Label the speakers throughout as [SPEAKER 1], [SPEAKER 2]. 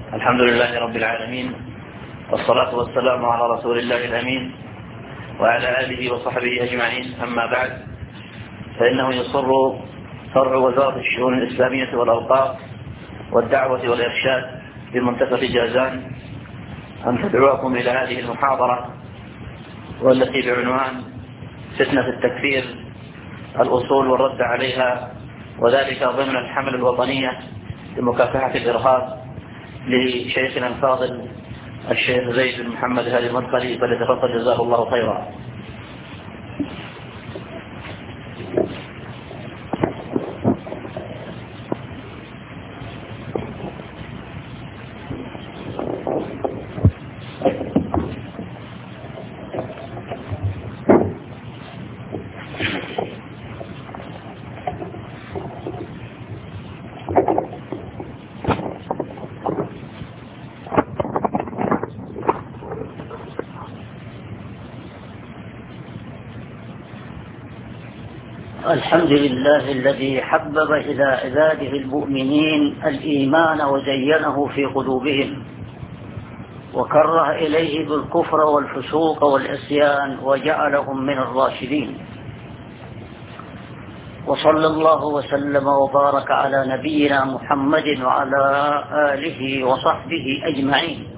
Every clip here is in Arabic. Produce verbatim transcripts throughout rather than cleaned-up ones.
[SPEAKER 1] الحمد لله رب العالمين، والصلاة والسلام على رسول الله الأمين وعلى آله وصحبه أجمعين. أما بعد، فإنه يصر فرع وزارة الشؤون الإسلامية والأوقاف والدعوة والإرشاد بمنطقة جازان أن تدعوكم إلى هذه المحاضرة، والتي بعنوان فتنة التكفير: الأصول والرد عليها، وذلك ضمن الحملة الوطنية لمكافحة الإرهاب، لشيخنا الفاضل الشيخ زيد بن محمد هادي المدخلي، فليتفضل جزاه الله خيرا.
[SPEAKER 2] الحمد لله الذي حبب إلى عباده المؤمنين الإيمان وزينه في قلوبهم، وكره إليه بالكفر والفسوق والعصيان وجعلهم من الراشدين. وصلى الله وسلم وبارك على نبينا محمد وعلى آله وصحبه أجمعين.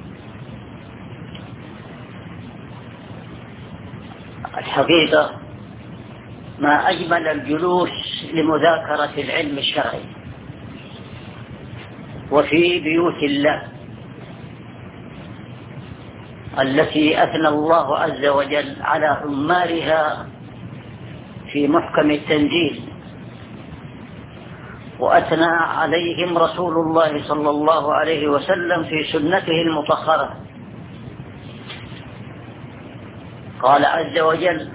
[SPEAKER 2] الحقيقة ما أجمل الجلوس لمذاكرة العلم الشرعي وفي بيوت الله التي أثنى الله عز وجل على عمارها في محكم التنزيل، وأثنى عليهم رسول الله صلى الله عليه وسلم في سنته المطهرة. قال عز وجل: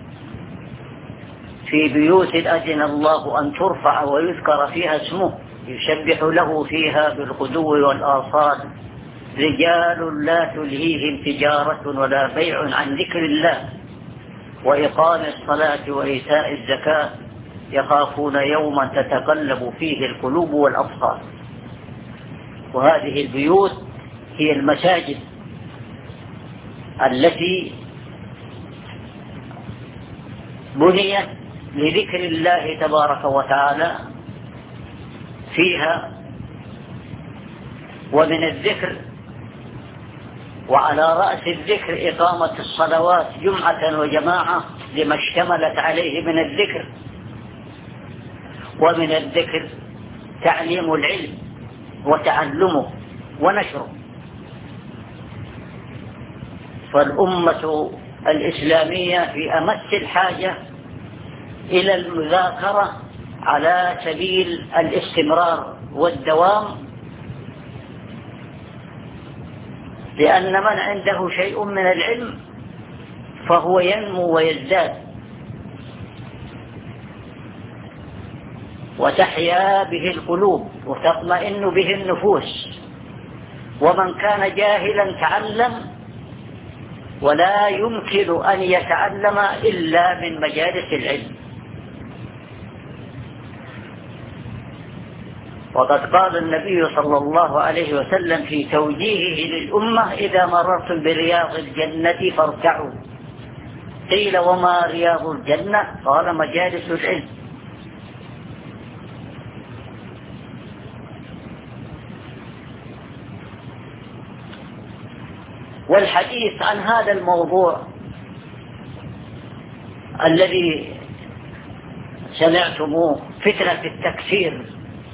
[SPEAKER 2] في بيوت أذن الله أن ترفع ويذكر فيها اسمه يسبح له فيها بالغدو والآصال رجال لا تلهيهم تجارة ولا بيع عن ذكر الله وإقام الصلاة وإيتاء الزكاة يخافون يوما تتقلب فيه القلوب والأبصار. وهذه البيوت هي المساجد التي بنيت لذكر الله تبارك وتعالى فيها، ومن الذكر وعلى رأس الذكر إقامة الصلوات جمعة وجماعة لما اشتملت عليه من الذكر، ومن الذكر تعليم العلم وتعلمه ونشره. فالأمة الإسلامية في أمس الحاجة إلى المذاكرة على سبيل الاستمرار والدوام، لأن من عنده شيء من العلم فهو ينمو ويزداد، وتحيا به القلوب وتطمئن به النفوس. ومن كان جاهلا تعلم، ولا يمكن أن يتعلم إلا من مجالس العلم. وقد قال النبي صلى الله عليه وسلم في توجيهه للأمة: إذا مررتم برياض الجنة فارتعوا. قيل: وما رياض الجنة؟ قال: مجالس العلم. والحديث عن هذا الموضوع الذي سمعتموه، فتنة التكفير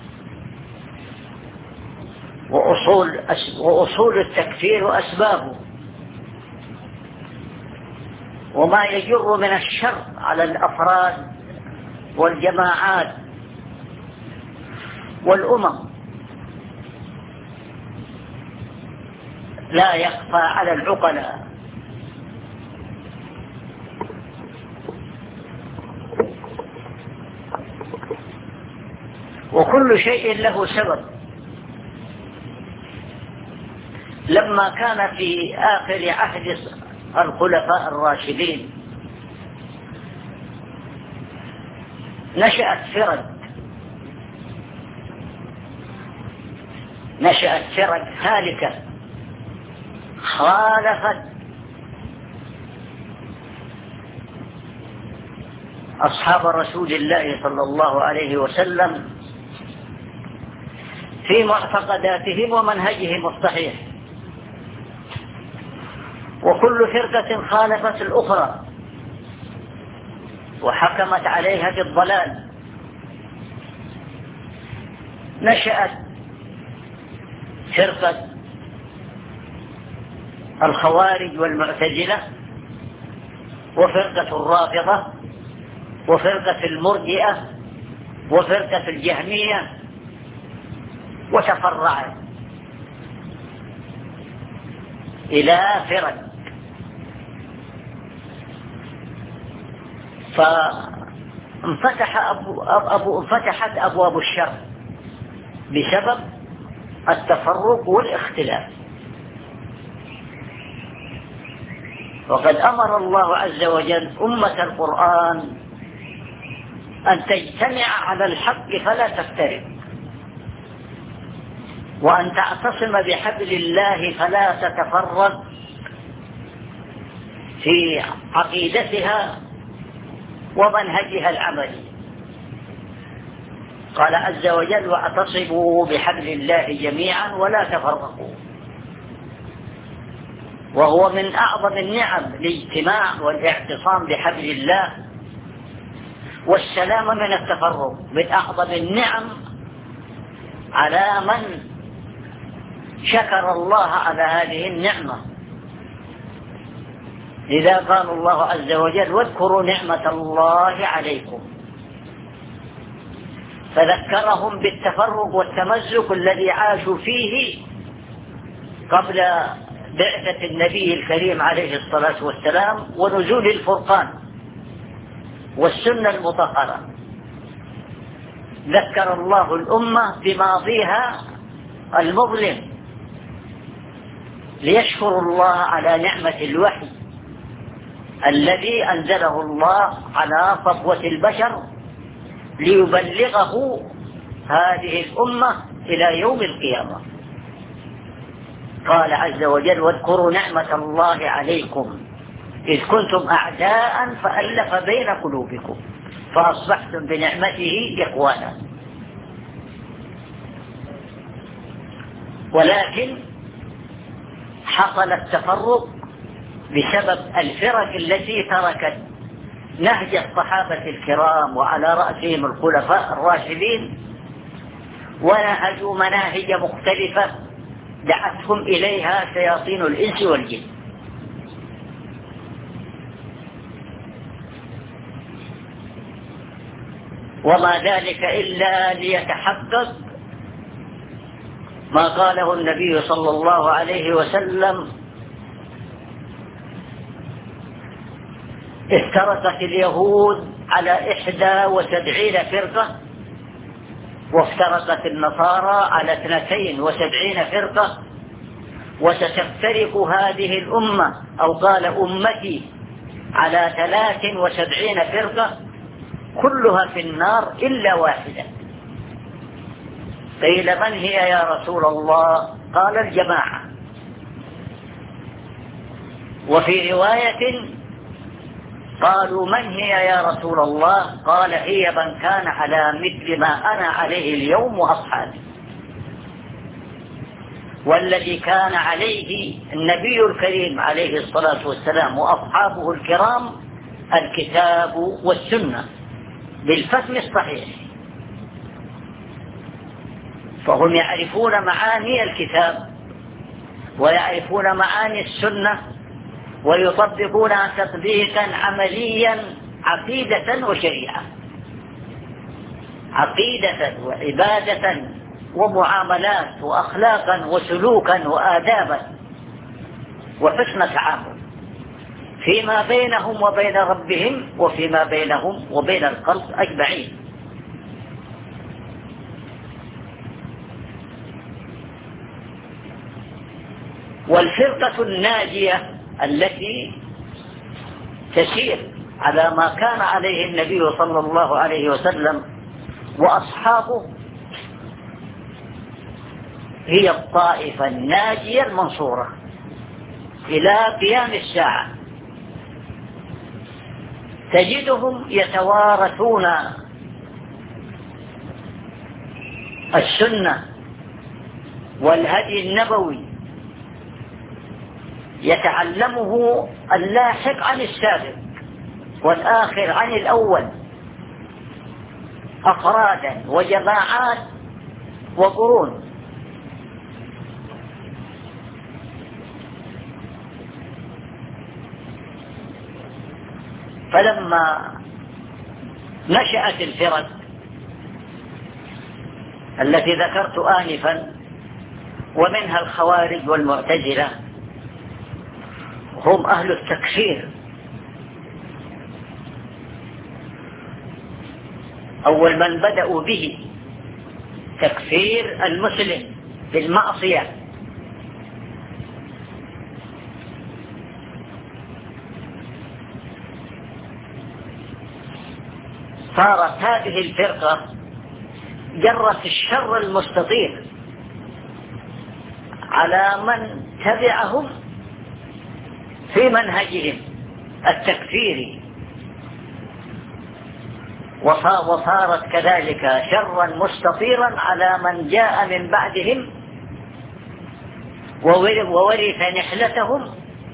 [SPEAKER 2] وأصول, وأصول التكفير وأسبابه، وما يجر من الشر على الأفراد والجماعات والأمم، لا يخفى على العقلاء. وكل شيء له سبب. لما كان في آخر عهد الخلفاء الراشدين نشأت فرق نشأت فرق هالكة خالفت أصحاب رسول الله صلى الله عليه وسلم في معتقداتهم ومنهجهم الصحيح، وكل فرقة خالفت الأخرى وحكمت عليها بالضلال. نشأت فرقة الخوارج والمعتزلة، وفرقة الرافضة، وفرقة المرجئة، وفرقة الجهمية، وتفرعت إلى فرق. فانفتح أبو أبو انفتحت أبواب الشر بسبب التفرق والاختلاف. وقد أمر الله عز وجل أمة القرآن أن تجتمع على الحق فلا تفترق، وأن تعتصم بحبل الله فلا تتفرق في عقيدتها ومنهجها العملي. قال عز وجل: واعتصموا بحبل الله جميعا ولا تفرقوا. وهو من أعظم النعم الاجتماع والاعتصام بحبل الله والسلام من التفرق، من أعظم النعم على من شكر الله على هذه النعمة. لذا قال الله عز وجل: واذكروا نعمة الله عليكم، فذكرهم بالتفرق والتمزق الذي عاشوا فيه قبل بعثة النبي الكريم عليه الصلاة والسلام ونزول الفرقان والسنة المطهرة. ذكر الله الأمة بماضيها المظلم ليشكر الله على نعمة الوحي الذي أنزله الله على صفوة البشر ليبلغه هذه الأمة إلى يوم القيامة. قال عز وجل: واذكروا نعمة الله عليكم إذ كنتم أعداء فألف بين قلوبكم فأصبحتم بنعمته إخوانا. ولكن حصل التفرق بسبب الفرق التي تركت نهج الصحابة الكرام وعلى رأسهم الخلفاء الراشدين، ونهجوا مناهج مختلفة دعتهم إليها شياطين الإنس والجن. وما ذلك إلا ليتحقق ما قاله النبي صلى الله عليه وسلم: افترقت اليهود على إحدى وسبعين فرقة، وافترقت النصارى على اثنتين وسبعين فرقة، وستفترق هذه الأمة أو قال أمتي على ثلاث وسبعين فرقة كلها في النار إلا واحدة. قيل: من هي يا رسول الله؟ قال: الجماعة. وفي رواية قالوا: من هي يا رسول الله؟ قال: هي من كان على مثل ما أنا عليه اليوم وأصحابي. والذي كان عليه النبي الكريم عليه الصلاة والسلام وأصحابه الكرام الكتاب والسنة بالفهم الصحيح. فهم يعرفون معاني الكتاب ويعرفون معاني السنة ويطبقونها تطبيقا عمليا، عقيدة وشريعة، عقيدة وعبادة ومعاملات وأخلاقا وسلوكا وآدابا وحسن تعامل فيما بينهم وبين ربهم وفيما بينهم وبين الخلق أجمعين. والفرقة الناجية التي تسير على ما كان عليه النبي صلى الله عليه وسلم وأصحابه هي الطائفة الناجية المنصورة إلى قيام الساعة. تجدهم يتوارثون السنة والهدي النبوي، يتعلمه اللاحق عن السابق والآخر عن الأول، أفرادا وجماعات وقرون. فلما نشأت الفرق التي ذكرت آنفا ومنها الخوارج والمعتزلة، هم أهل التكفير. أول من بدأوا به تكفير المسلم بالمعصية، صارت هذه الفرقة جرت الشر المستطير على من تبعهم في منهجهم التكفيري، وصارت كذلك شرا مستطيرا على من جاء من بعدهم وورث نحلتهم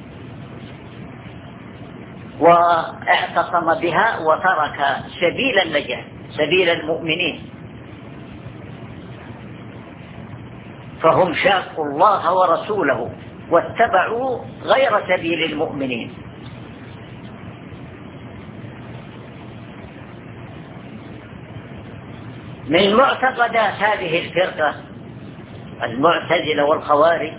[SPEAKER 2] واعتصم بها وترك سبيل النجاة، سبيل المؤمنين. فهم شاقوا الله ورسوله واتبعوا غير سبيل المؤمنين. من معتقدات هذه الفرقة المعتزلة والخوارج،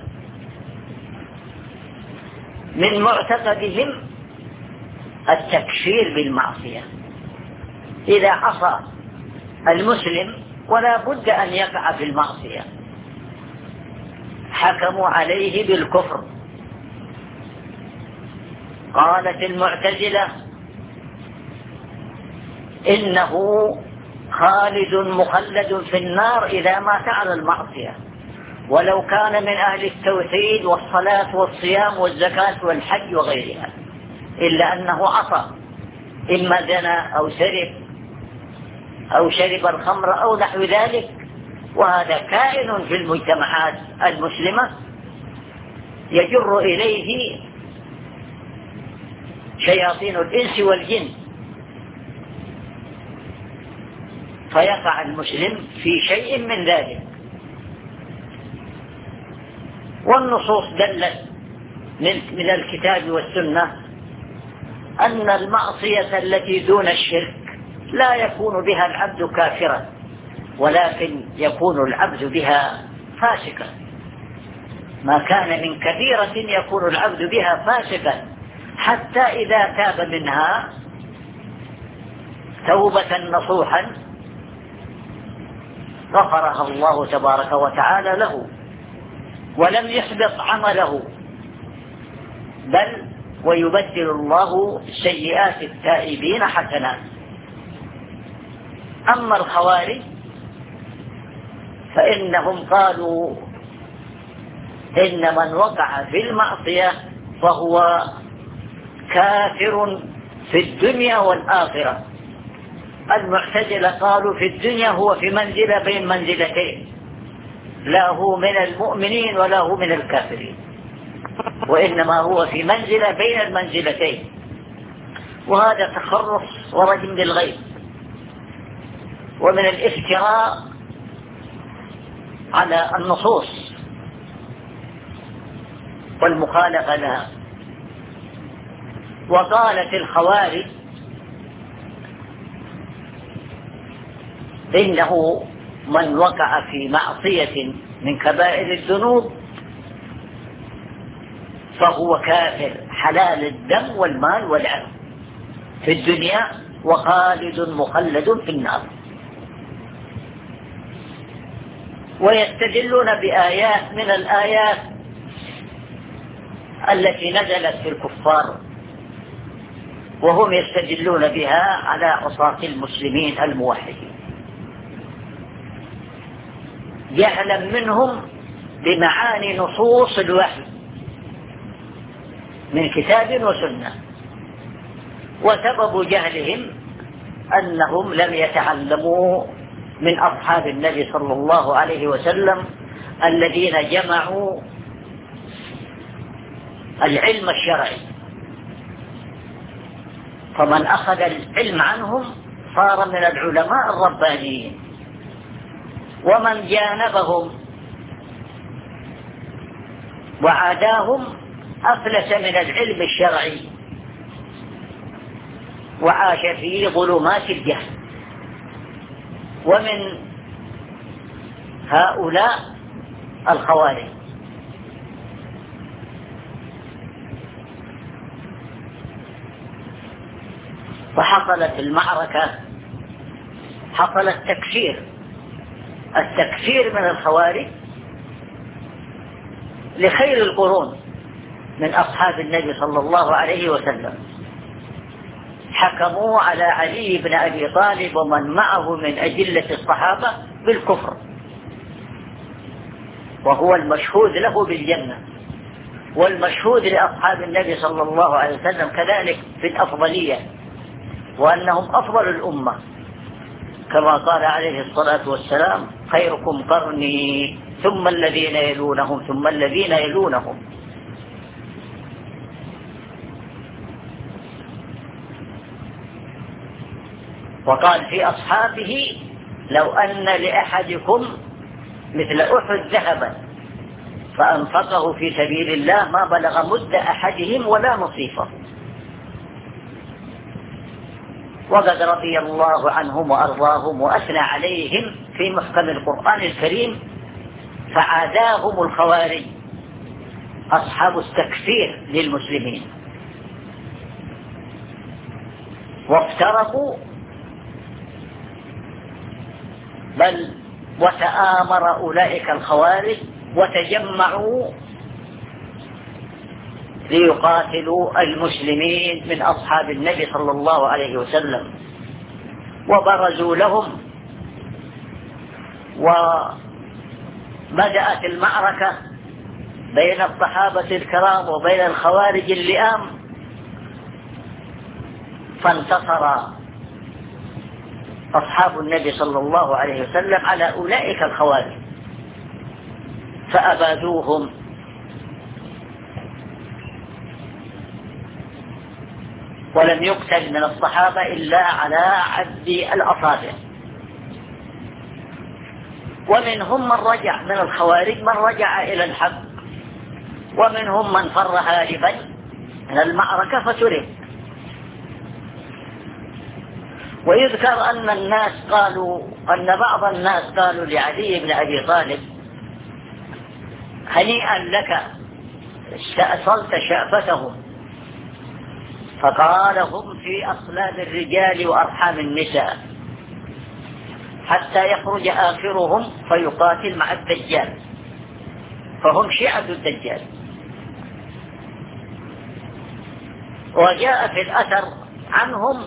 [SPEAKER 2] من معتقدهم التكفير بالمعصية. إذا عصى المسلم ولا بد أن يقع في المعصية، حكموا عليه بالكفر. قالت المعتزلة إنه خالد مخلد في النار إذا مات على المعصية، ولو كان من أهل التوحيد والصلاة والصيام والزكاة والحج وغيرها، إلا أنه عصى، إما زنى أو سرق أو شرب الخمر أو نحو ذلك، وهذا كائن في المجتمعات المسلمة يجر إليه شياطين الإنس والجن، فيقع المسلم في شيء من ذلك. والنصوص دلت من الكتاب والسنة أن المعصية التي دون الشرك لا يكون بها العبد كافرا، ولكن يكون العبد بها فاسقا. ما كان من كبيرة يكون العبد بها فاسقا، حتى إذا تاب منها توبة نصوحا غفرها الله تبارك وتعالى له، ولم يحبط عمله، بل ويبدل الله سيئات التائبين حسنات. أما الخوارج فإنهم قالوا إن من وقع في المعصية فهو كافر في الدنيا والآخرة. المعتزلة قالوا في الدنيا هو في منزلة بين منزلتين، لا هو من المؤمنين ولا هو من الكافرين، وإنما هو في منزلة بين المنزلتين، وهذا تخرص ورجم بالغيب ومن الافتراء على النصوص والمخالفة لها. وقالت الخوارج إنه من وقع في معصية من كبائر الذنوب فهو كافر حلال الدم والمال والعرض في الدنيا وخالد مخلد في النار. ويستدلون بآيات من الآيات التي نزلت في الكفار، وهم يستدلون بها على عصاة المسلمين الموحدين، جهلا منهم بمعاني نصوص الوحي من كتاب وسنة، وسبب جهلهم أنهم لم يتعلموا من أصحاب النبي صلى الله عليه وسلم الذين جمعوا العلم الشرعي، فمن أخذ العلم عنهم صار من العلماء الربانيين، ومن جانبهم وعاداهم أفلس من العلم الشرعي وعاش في ظلمات الجهل. ومن هؤلاء الخوارج. وحصلت المعركة، حصل التكفير التكفير من الخوارج لخير القرون من أصحاب النبي صلى الله عليه وسلم. حكموا على علي بن أبي طالب ومن معه من أجلة الصحابة بالكفر، وهو المشهود له بالجنة، والمشهود لأصحاب النبي صلى الله عليه وسلم كذلك بالأفضلية، وأنهم أفضل الأمة، كما قال عليه الصلاة والسلام: خيركم قرني ثم الذين يلونهم ثم الذين يلونهم. وقال في أصحابه: لو أن لأحدكم مثل أحد ذهبا فأنفقه في سبيل الله ما بلغ مد أحدهم ولا نصيفه. وقد رضي الله عنهم وأرضاهم وأثنى عليهم في محكم القرآن الكريم، فعاداهم الخوارج أصحاب التكفير للمسلمين، وافترقوا بل وتآمر أولئك الخوارج وتجمعوا ليقاتلوا المسلمين من أصحاب النبي صلى الله عليه وسلم، وبرزوا لهم، وبدأت المعركة بين الصحابة الكرام وبين الخوارج اللئام، فانتصر أصحاب النبي صلى الله عليه وسلم على أولئك الخوارج فأبادوهم، ولم يقتل من الصحابة إلا على عد الأصابع. ومنهم من رجع من الخوارج، من رجع إلى الحق، ومنهم من فر هاربا من المعركة فترك. ويذكر أن الناس قالوا أن بعض الناس قالوا لعلي بن أبي طالب: هنيئا لك استأصلت شأفتهم. فقال: هم في أصلاب الرجال وأرحام النساء، حتى يخرج آخرهم فيقاتل مع الدجال، فهم شيعة الدجال. وجاء في الأثر عنهم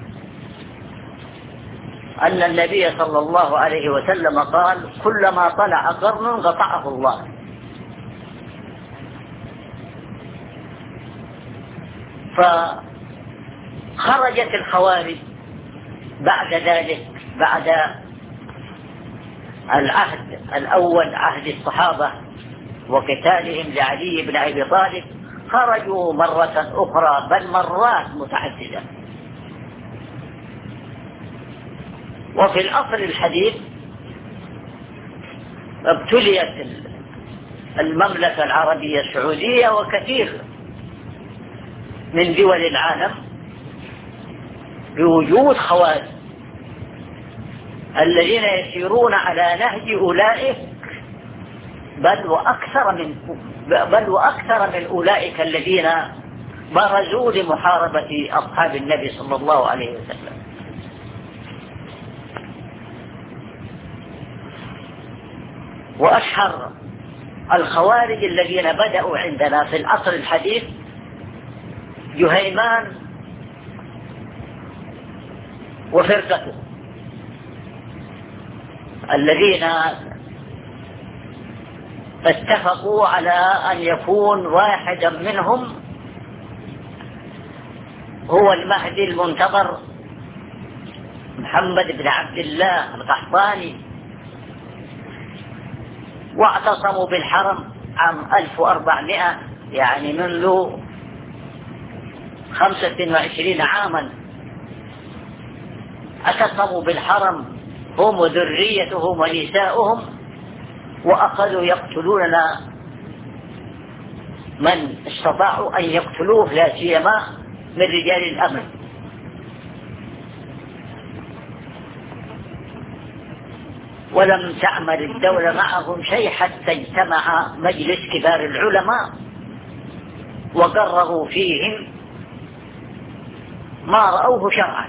[SPEAKER 2] أن النبي صلى الله عليه وسلم قال: كلما طلع قرن قطعه الله. فخرجت الخوارج بعد ذلك، بعد العهد الأول عهد الصحابة وقتالهم لعلي بن أبي طالب، خرجوا مرة أخرى بل مرات متعددة. وفي العصر الحديث ابتليت المملكة العربية السعودية وكثير من دول العالم بوجود خوارج الذين يسيرون على نهج أولئك، بل وأكثر من بل وأكثر من أولئك الذين برزوا لمحاربة أصحاب النبي صلى الله عليه وسلم. وأشهر الخوارج الذين بدأوا عندنا في العصر الحديث جهيمان وفرقته، الذين اتفقوا على أن يكون واحدا منهم هو المهدي المنتظر محمد بن عبد الله القحطاني، واعتصموا بالحرم عام ألف وأربعمائة، يعني منذ خمسة وعشرين عاما اعتصموا بالحرم هم وذريتهم ونساؤهم، وأخذوا يقتلون من استطاعوا أن يقتلوه، لا سيما من رجال الأمن. ولم تعمل الدولة معهم شيء حتى اجتمع مجلس كبار العلماء وقرروا فيهم ما رأوه شرعا.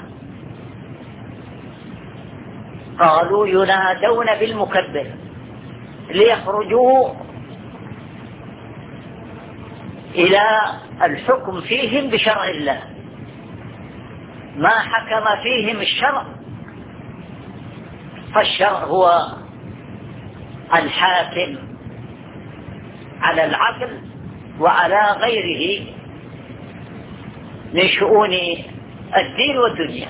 [SPEAKER 2] قالوا ينادون بالمكبر ليخرجوا إلى الحكم فيهم بشرع الله، ما حكم فيهم الشرع، فالشرع هو الحاكم على العقل وعلى غيره من شؤون الدين والدنيا.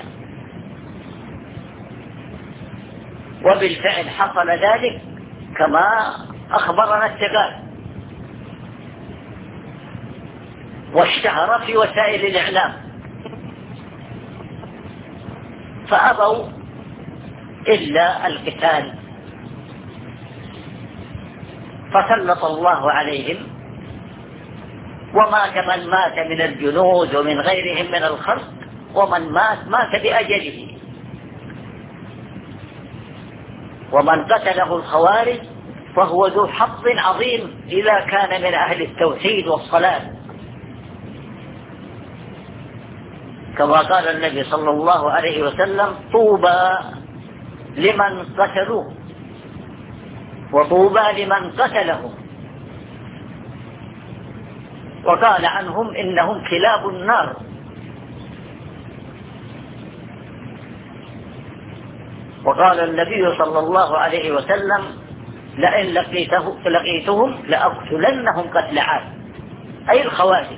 [SPEAKER 2] وبالفعل حصل ذلك كما أخبرنا التقال، واشتهر في وسائل الإعلام، فأبوا إلا القتال، فسلط الله عليهم ومات من مات من الجنود ومن غيرهم من الخلق، ومن مات مات بأجله. ومن قتله الخوارج فهو ذو حظ عظيم إذا كان من أهل التوحيد والصلاة، كما قال النبي صلى الله عليه وسلم: طوبى لمن قتلوه وطوبى لمن قتلهم. وقال عنهم: إنهم كلاب النار. وقال النبي صلى الله عليه وسلم: لئن لقيته لقيتهم لأقتلنهم قتل عاد، أي الخوارج.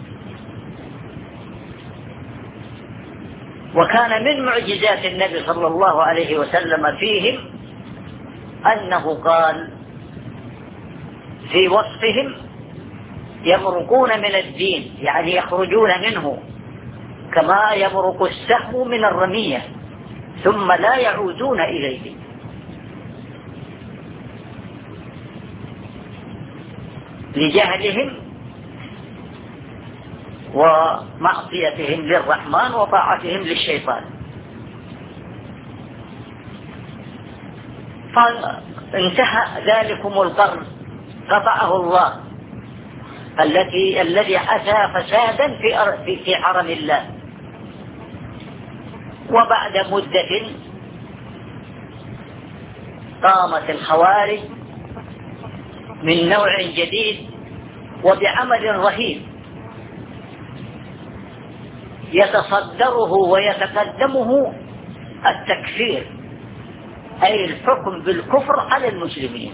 [SPEAKER 2] وكان من معجزات النبي صلى الله عليه وسلم فيهم أنه قال في وصفهم: يمرقون من الدين، يعني يخرجون منه كما يمرق السهم من الرمية ثم لا يعودون إليه. لجهلهم ومعصيتهم للرحمن وطاعتهم للشيطان. فانتهى ذلكم القرن قطعه الله التي الذي أتى فسادا في في حرم الله. وبعد مدة قامت الخوارج من نوع جديد وبعمل رهيب يتصدره ويتقدمه التكفير، أي الحكم بالكفر على المسلمين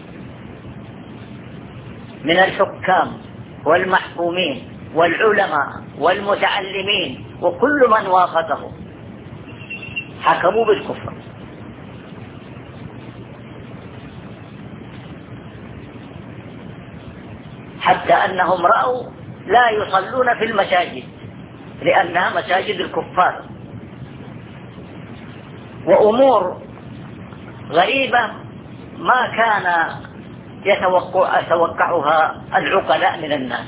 [SPEAKER 2] من الحكام والمحكومين والعلماء والمتعلمين وكل من وافقه حكموا بالكفر. حتى أنهم رأوا لا يصلون في المساجد لأنها مساجد الكفار، وأمور غريبة ما كان يتوقع يتوقعها العقلاء من الناس.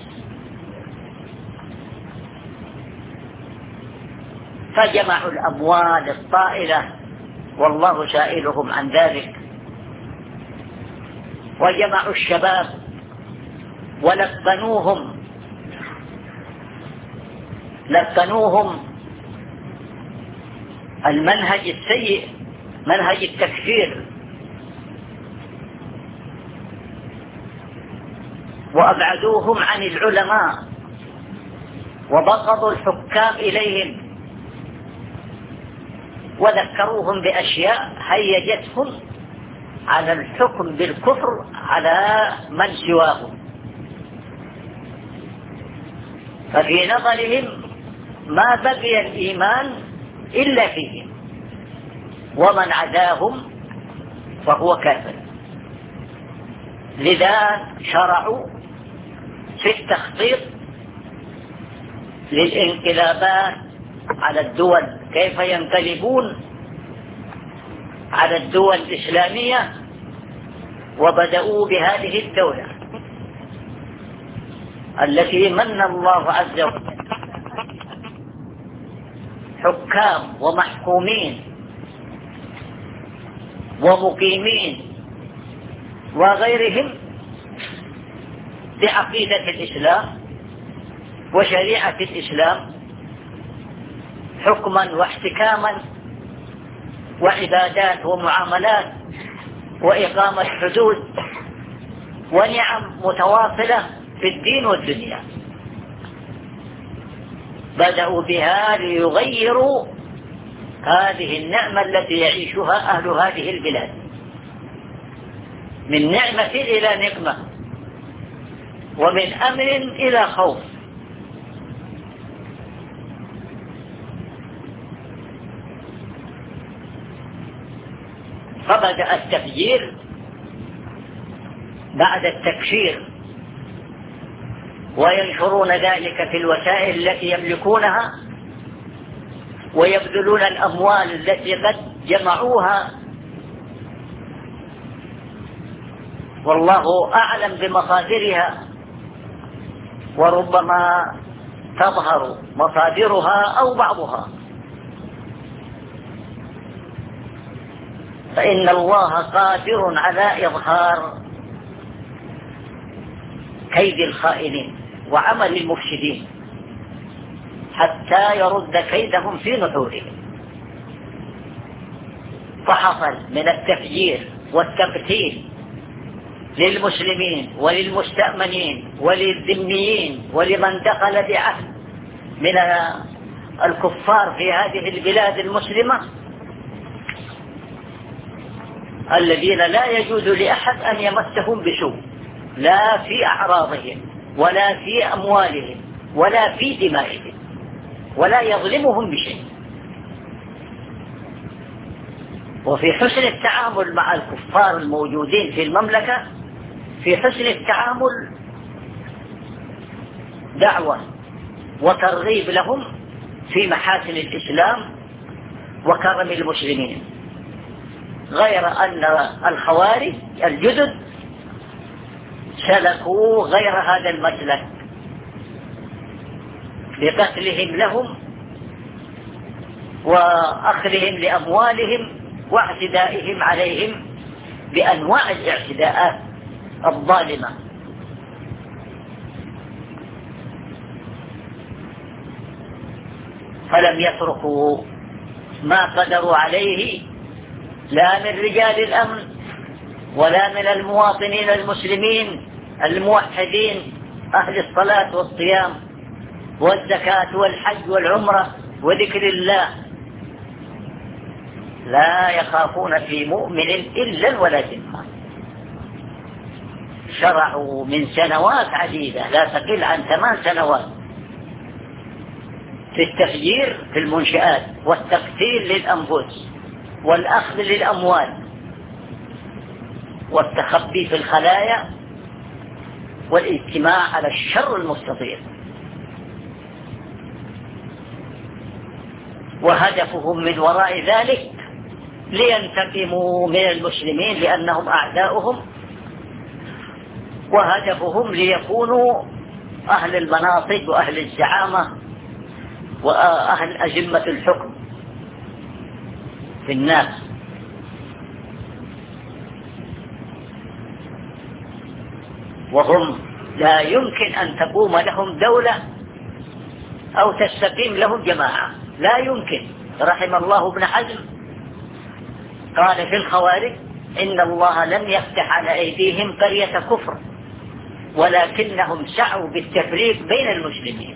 [SPEAKER 2] فجمعوا الأموال الطائلة والله سائلهم عن ذلك، وجمعوا الشباب ولقنوهم لقنوهم المنهج السيء، منهج التكفير، وأبعدوهم عن العلماء وبغضوا الحكام إليهم، وذكروهم بأشياء هيجتهم على الحكم بالكفر على من سواه، ففي نظرهم ما بقي الإيمان إلا فيهم، ومن عداهم فهو كافر. لذا شرعوا في التخطيط للانقلابات على الدول، كيف ينقلبون على الدول الإسلامية، وبدأوا بهذه الدولة التي من الله عز وجل حكام ومحكومين ومقيمين وغيرهم بعقيدة الإسلام وشريعة الإسلام حكما واحتكاما وعبادات ومعاملات وإقامة حدود ونعم متواصلة في الدين والدنيا. بدأوا بها ليغيروا هذه النعمة التي يعيشها أهل هذه البلاد، من نعمة إلى نقمة، ومن أمن إلى خوف. فبدأ التفجير بعد التكفير، وينشرون ذلك في الوسائل التي يملكونها، ويبذلون الأموال التي قد جمعوها، والله أعلم بمصادرها، وربما تظهر مصادرها أو بعضها. فإن الله قادر على إظهار كيد الخائنين وعمل المفسدين حتى يرد كيدهم في نحورهم. فحصل من التفجير والتقتيل للمسلمين وللمستأمنين وللذميين ولمن دخل بعهد من الكفار في هذه البلاد المسلمة، الذين لا يجوز لأحد أن يمسهم بسوء، لا في أعراضهم ولا في أموالهم ولا في دمائهم، ولا يظلمهم بشيء. وفي حسن التعامل مع الكفار الموجودين في المملكة، في حسن التعامل دعوة وترغيب لهم في محاسن الإسلام وكرم المسلمين، غير أن الخوارج الجدد سلكوا غير هذا المسلك بقتلهم لهم وأخذهم لأموالهم واعتدائهم عليهم بأنواع الاعتداءات الظالمة. فلم يتركوا ما قدروا عليه، لا من رجال الأمن ولا من المواطنين المسلمين الموحدين أهل الصلاة والصيام والزكاة والحج والعمرة وذكر الله، لا يخافون في مؤمن إلا ولا ذمة. شرعوا من سنوات عديدة لا تقل عن ثمان سنوات في التفجير في المنشآت والتقتيل للأنفس والأخذ للأموال والتخبي في الخلايا والاجتماع على الشر المستطير. وهدفهم من وراء ذلك لينتقموا من المسلمين لأنهم أعداؤهم، وهدفهم ليكونوا أهل المناصب وأهل الزعامة وأهل أزمة الحكم في الناس. وهم لا يمكن أن تقوم لهم دولة أو تستقيم لهم جماعة، لا يمكن. رحم الله ابن حزم قال في الخوارج: إن الله لم يفتح على أيديهم قرية كفر ولكنهم سعوا بالتفريق بين المسلمين.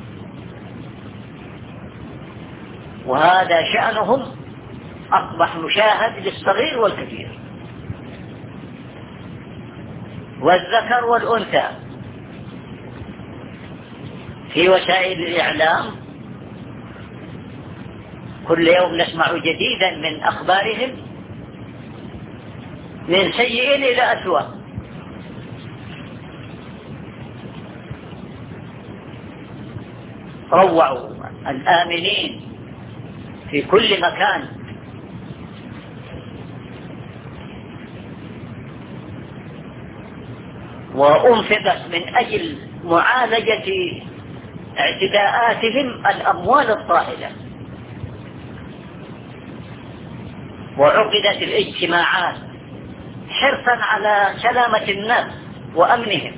[SPEAKER 2] وهذا شأنهم أصبح مشاهد للصغير والكبير. والذكر والأنثى في وسائل الإعلام. كل يوم نسمع جديدا من أخبارهم من سيء إلى أسوأ. روعوا الآمنين في كل مكان. وأنفقت من أجل معالجة اعتداءاتهم الأموال الطائلة، وعقدت الاجتماعات حرصا على سلامة الناس وأمنهم،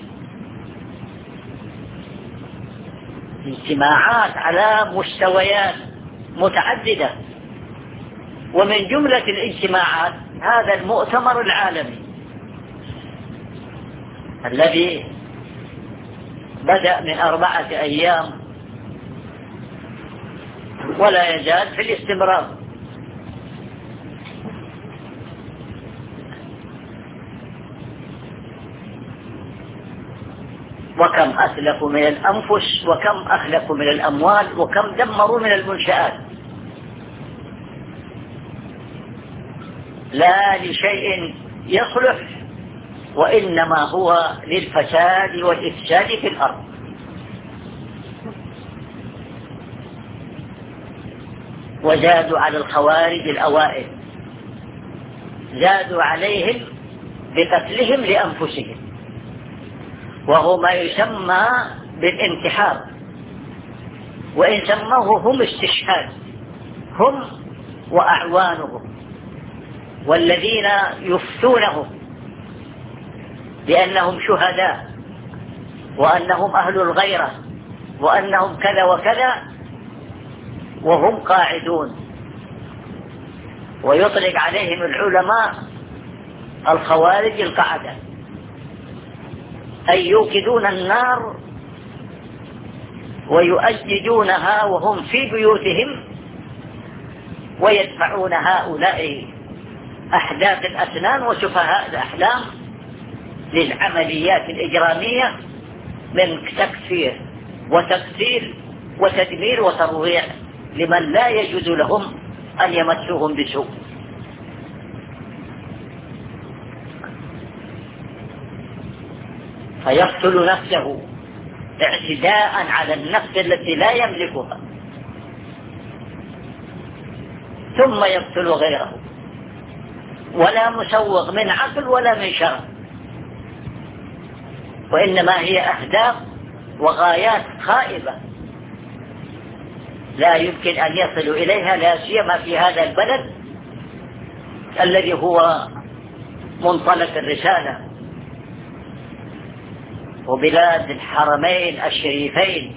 [SPEAKER 2] اجتماعات على مستويات متعددة. ومن جملة الاجتماعات هذا المؤتمر العالمي الذي بدأ من أربعة أيام ولا يزال في الاستمرار. وكم أسلفوا من الأنفس، وكم أخلفوا من الأموال، وكم دمروا من المنشآت، لا لشيء يصلح، وإنما هو للفساد والإفساد في الأرض. وزادوا على الخوارج الأوائل، زادوا عليهم بقتلهم لأنفسهم، وهو ما يسمى بالانتحار، وإن سموه هم استشهاد، هم وأعوانهم والذين يفتونهم بأنهم شهداء وأنهم أهل الغيرة وأنهم كذا وكذا، وهم قاعدون. ويطلق عليهم العلماء الخوارج القعدة، أي يوقدون النار ويؤججونها وهم في بيوتهم، ويدفعون هؤلاء أحداث الأسنان وسفهاء الأحلام للعمليات الإجرامية من تكفير وتقتيل وتدمير وترويع لمن لا يجوز لهم أن يمسوهم بسوء. فيقتل نفسه اعتداء على النفس التي لا يملكها، ثم يقتل غيره، ولا مسوغ من عقل ولا من شرع، وإنما هي أهداف وغايات خائبة لا يمكن أن يصلوا إليها، لا سيما في هذا البلد الذي هو منطلق الرسالة، وبلاد الحرمين الشريفين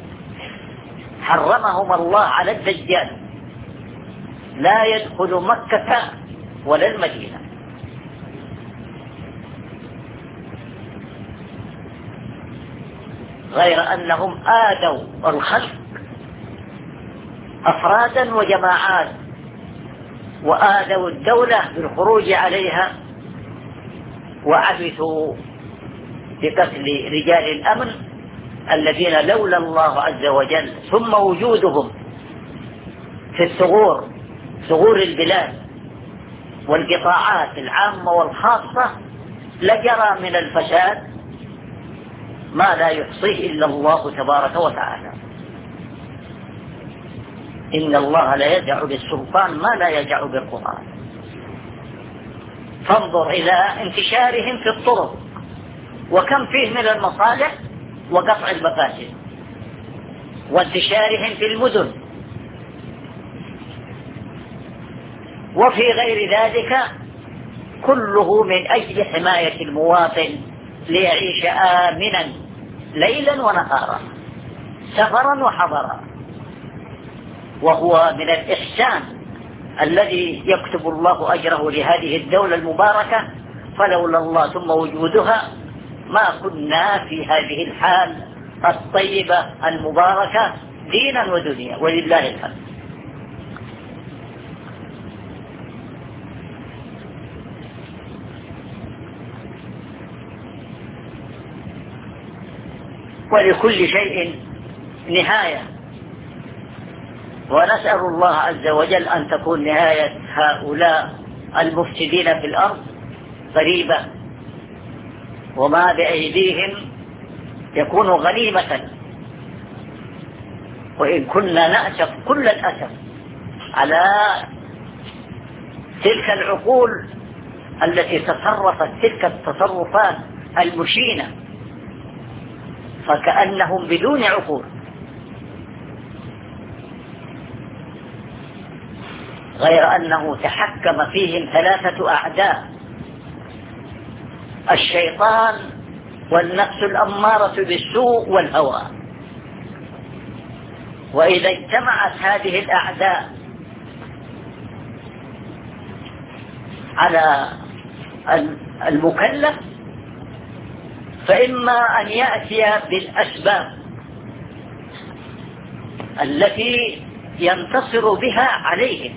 [SPEAKER 2] حرمهم الله على الدجال، لا يدخل مكة ولا المدينة. غير أنهم آذوا الخلق أفرادا وجماعات، وآذوا الدولة بالخروج عليها، وعبثوا بقتل رجال الأمن الذين لولا الله عز وجل ثم وجودهم في الثغور، ثغور البلاد والقطاعات العامة والخاصة، لجرى من الفساد ما لا يحصيه إلا الله تبارك وتعالى. إن الله لا يدع بالسلطان ما لا يدع بالقرآن. فانظر إلى انتشارهم في الطرق، وكم فيه من المصالح وقطع المفاسد، وانتشارهم في المدن، وفي غير ذلك، كله من أجل حماية المواطن ليعيش آمنا ليلا ونهارا، سفرا وحضرا. وهو من الإحسان الذي يكتب الله أجره لهذه الدولة المباركة، فلولا الله ثم وجودها ما كنا في هذه الحال الطيبة المباركة دينا ودنيا، ولله الحمد. ولكل شيء نهاية، ونسأل الله عز وجل أن تكون نهاية هؤلاء المفسدين في الأرض قريبة، وما بأيديهم يكون غنيمة. وإن كنا نأسف كل الأسف على تلك العقول التي تصرفت تلك التصرفات المشينة، فكأنهم بدون عقول، غير أنه تحكم فيهم ثلاثة أعداء: الشيطان والنفس الأمارة بالسوء والهوى. وإذا اجتمعت هذه الأعداء على المكلف فإما أن يأتي بالأسباب التي ينتصر بها عليهم،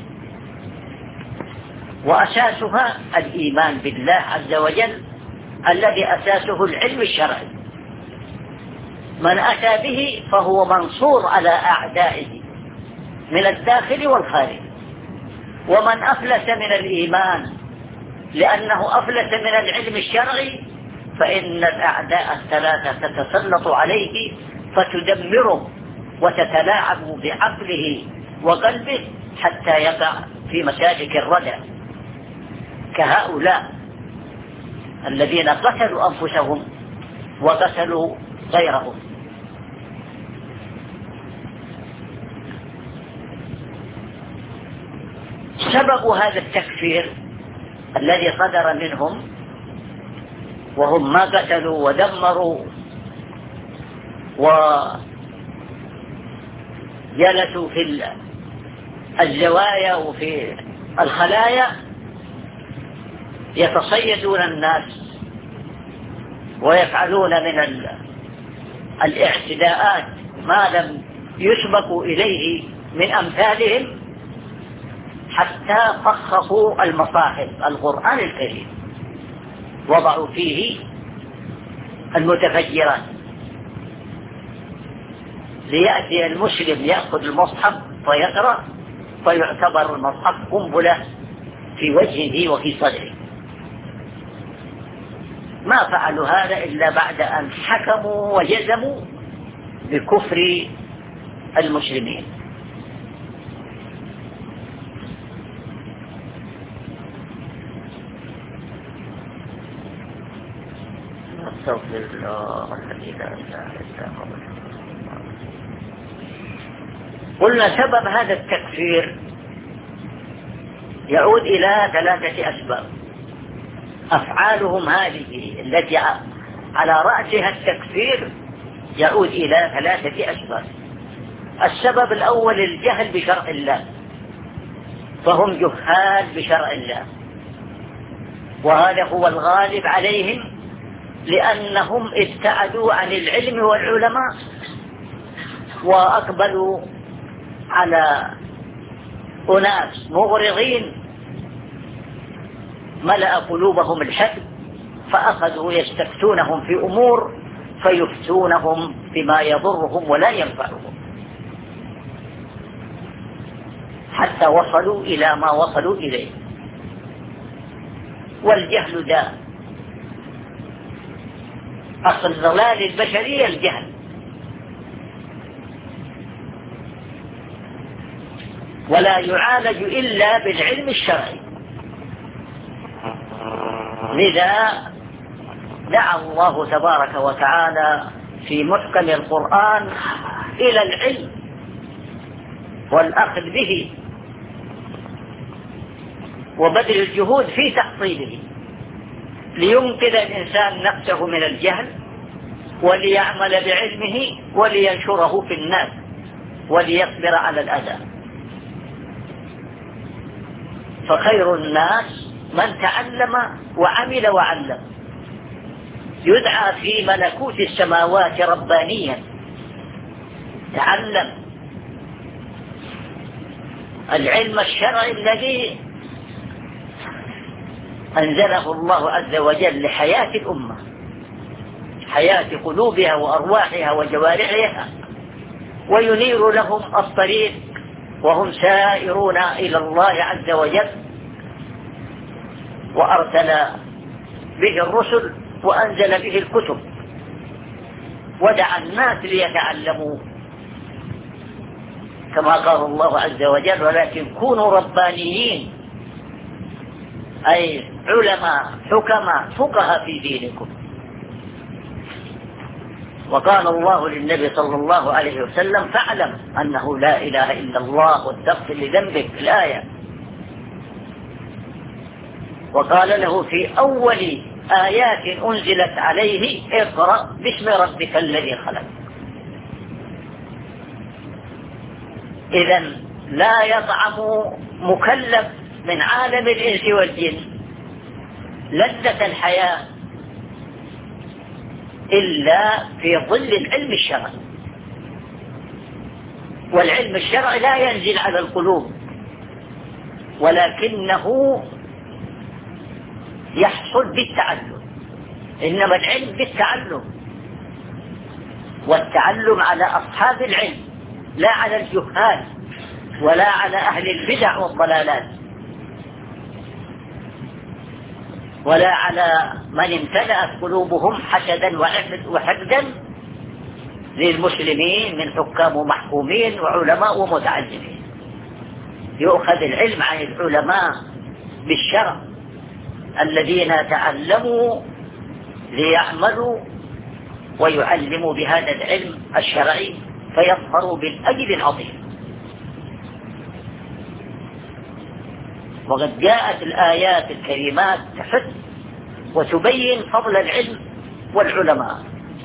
[SPEAKER 2] وأساسها الإيمان بالله عز وجل الذي أساسه العلم الشرعي. من أتى به فهو منصور على أعدائه من الداخل والخارج. ومن أفلس من الإيمان لأنه أفلس من العلم الشرعي فإن الأعداء الثلاثة تتسلط عليه فتدمره وتتلاعب بعقله وقلبه حتى يقع في مسالك الردى، كهؤلاء الذين قتلوا أنفسهم وقتلوا غيرهم. سبب هذا التكفير الذي صدر منهم وهم ما قتلوا ودمروا وجلسوا في الزوايا وفي الخلايا يتصيدون الناس ويفعلون من الاعتداءات ما لم يسبقوا إليه من أمثالهم، حتى فخخوا المصاحف القرآن الكريم، وضعوا فيه المتفجرات، ليأتي المسلم يأخذ المصحف ويقرأ فيعتبر المصحف قنبلة في وجهه وفي صدره. ما فعلوا هذا إلا بعد أن حكموا وجزموا بكفر المسلمين. استغفر الله الذي لا اله الا هو. قلنا سبب هذا التكفير يعود إلى ثلاثة أسباب. أفعالهم هذه التي على رأسها التكفير يعود إلى ثلاثة أسباب. السبب الأول الجهل بشرع الله، فهم جهال بشرع الله، وهذا هو الغالب عليهم لأنهم ابتعدوا عن العلم والعلماء وأقبلوا على أناس مغرضين ملأ قلوبهم الحقد، فأخذوا يستفتونهم في أمور فيفتونهم بما يضرهم ولا ينفعهم، حتى وصلوا إلى ما وصلوا إليه. والجهل داء، أصل ضلال البشرية الجهل، ولا يعالج إلا بالعلم الشرعي. لذا دعا الله تبارك وتعالى في محكم القرآن إلى العلم والأخذ به وبذل الجهود في تحصيله، لينقذ الإنسان نفسه من الجهل وليعمل بعلمه ولينشره في الناس وليصبر على الأذى. فخير الناس من تعلم وعمل وعلم، يدعى في ملكوت السماوات ربانيا. تعلم العلم الشرعي الذي أنزله الله عز وجل لحياة الأمة، حياة قلوبها وأرواحها وجوارحها، وينير لهم الطريق وهم سائرون إلى الله عز وجل. وأرسل به الرسل وأنزل به الكتب، ودعا الناس ليتعلموا كما قال الله عز وجل: ولكن كونوا ربانيين، أي علماء حكماء فقهاء في دينكم. وقال الله للنبي صلى الله عليه وسلم: فاعلم أنه لا إله إلا الله واستغفر لذنبك، الآية. وقال له في أول آيات أنزلت عليه: اقرأ باسم ربك الذي خلق. إذن لا يطعم مكلف من عالم الإنس والجن لذة الحياة إلا في ظل العلم الشرعي. والعلم الشرعي لا ينزل على القلوب، ولكنه يحصل بالتعلم. إنما العلم بالتعلم، والتعلم على أصحاب العلم لا على الجهال ولا على أهل البدع والضلالات، ولا على من امتلأت قلوبهم حسدا وحقدا للمسلمين من حكام ومحكومين وعلماء ومتعلمين. يؤخذ العلم عن العلماء بالشرع الذين تعلموا ليعملوا ويعلموا بهذا العلم الشرعي فيظهروا بالأجر العظيم. وقد جاءت الآيات الكريمات تحث وتبين فضل العلم والعلماء.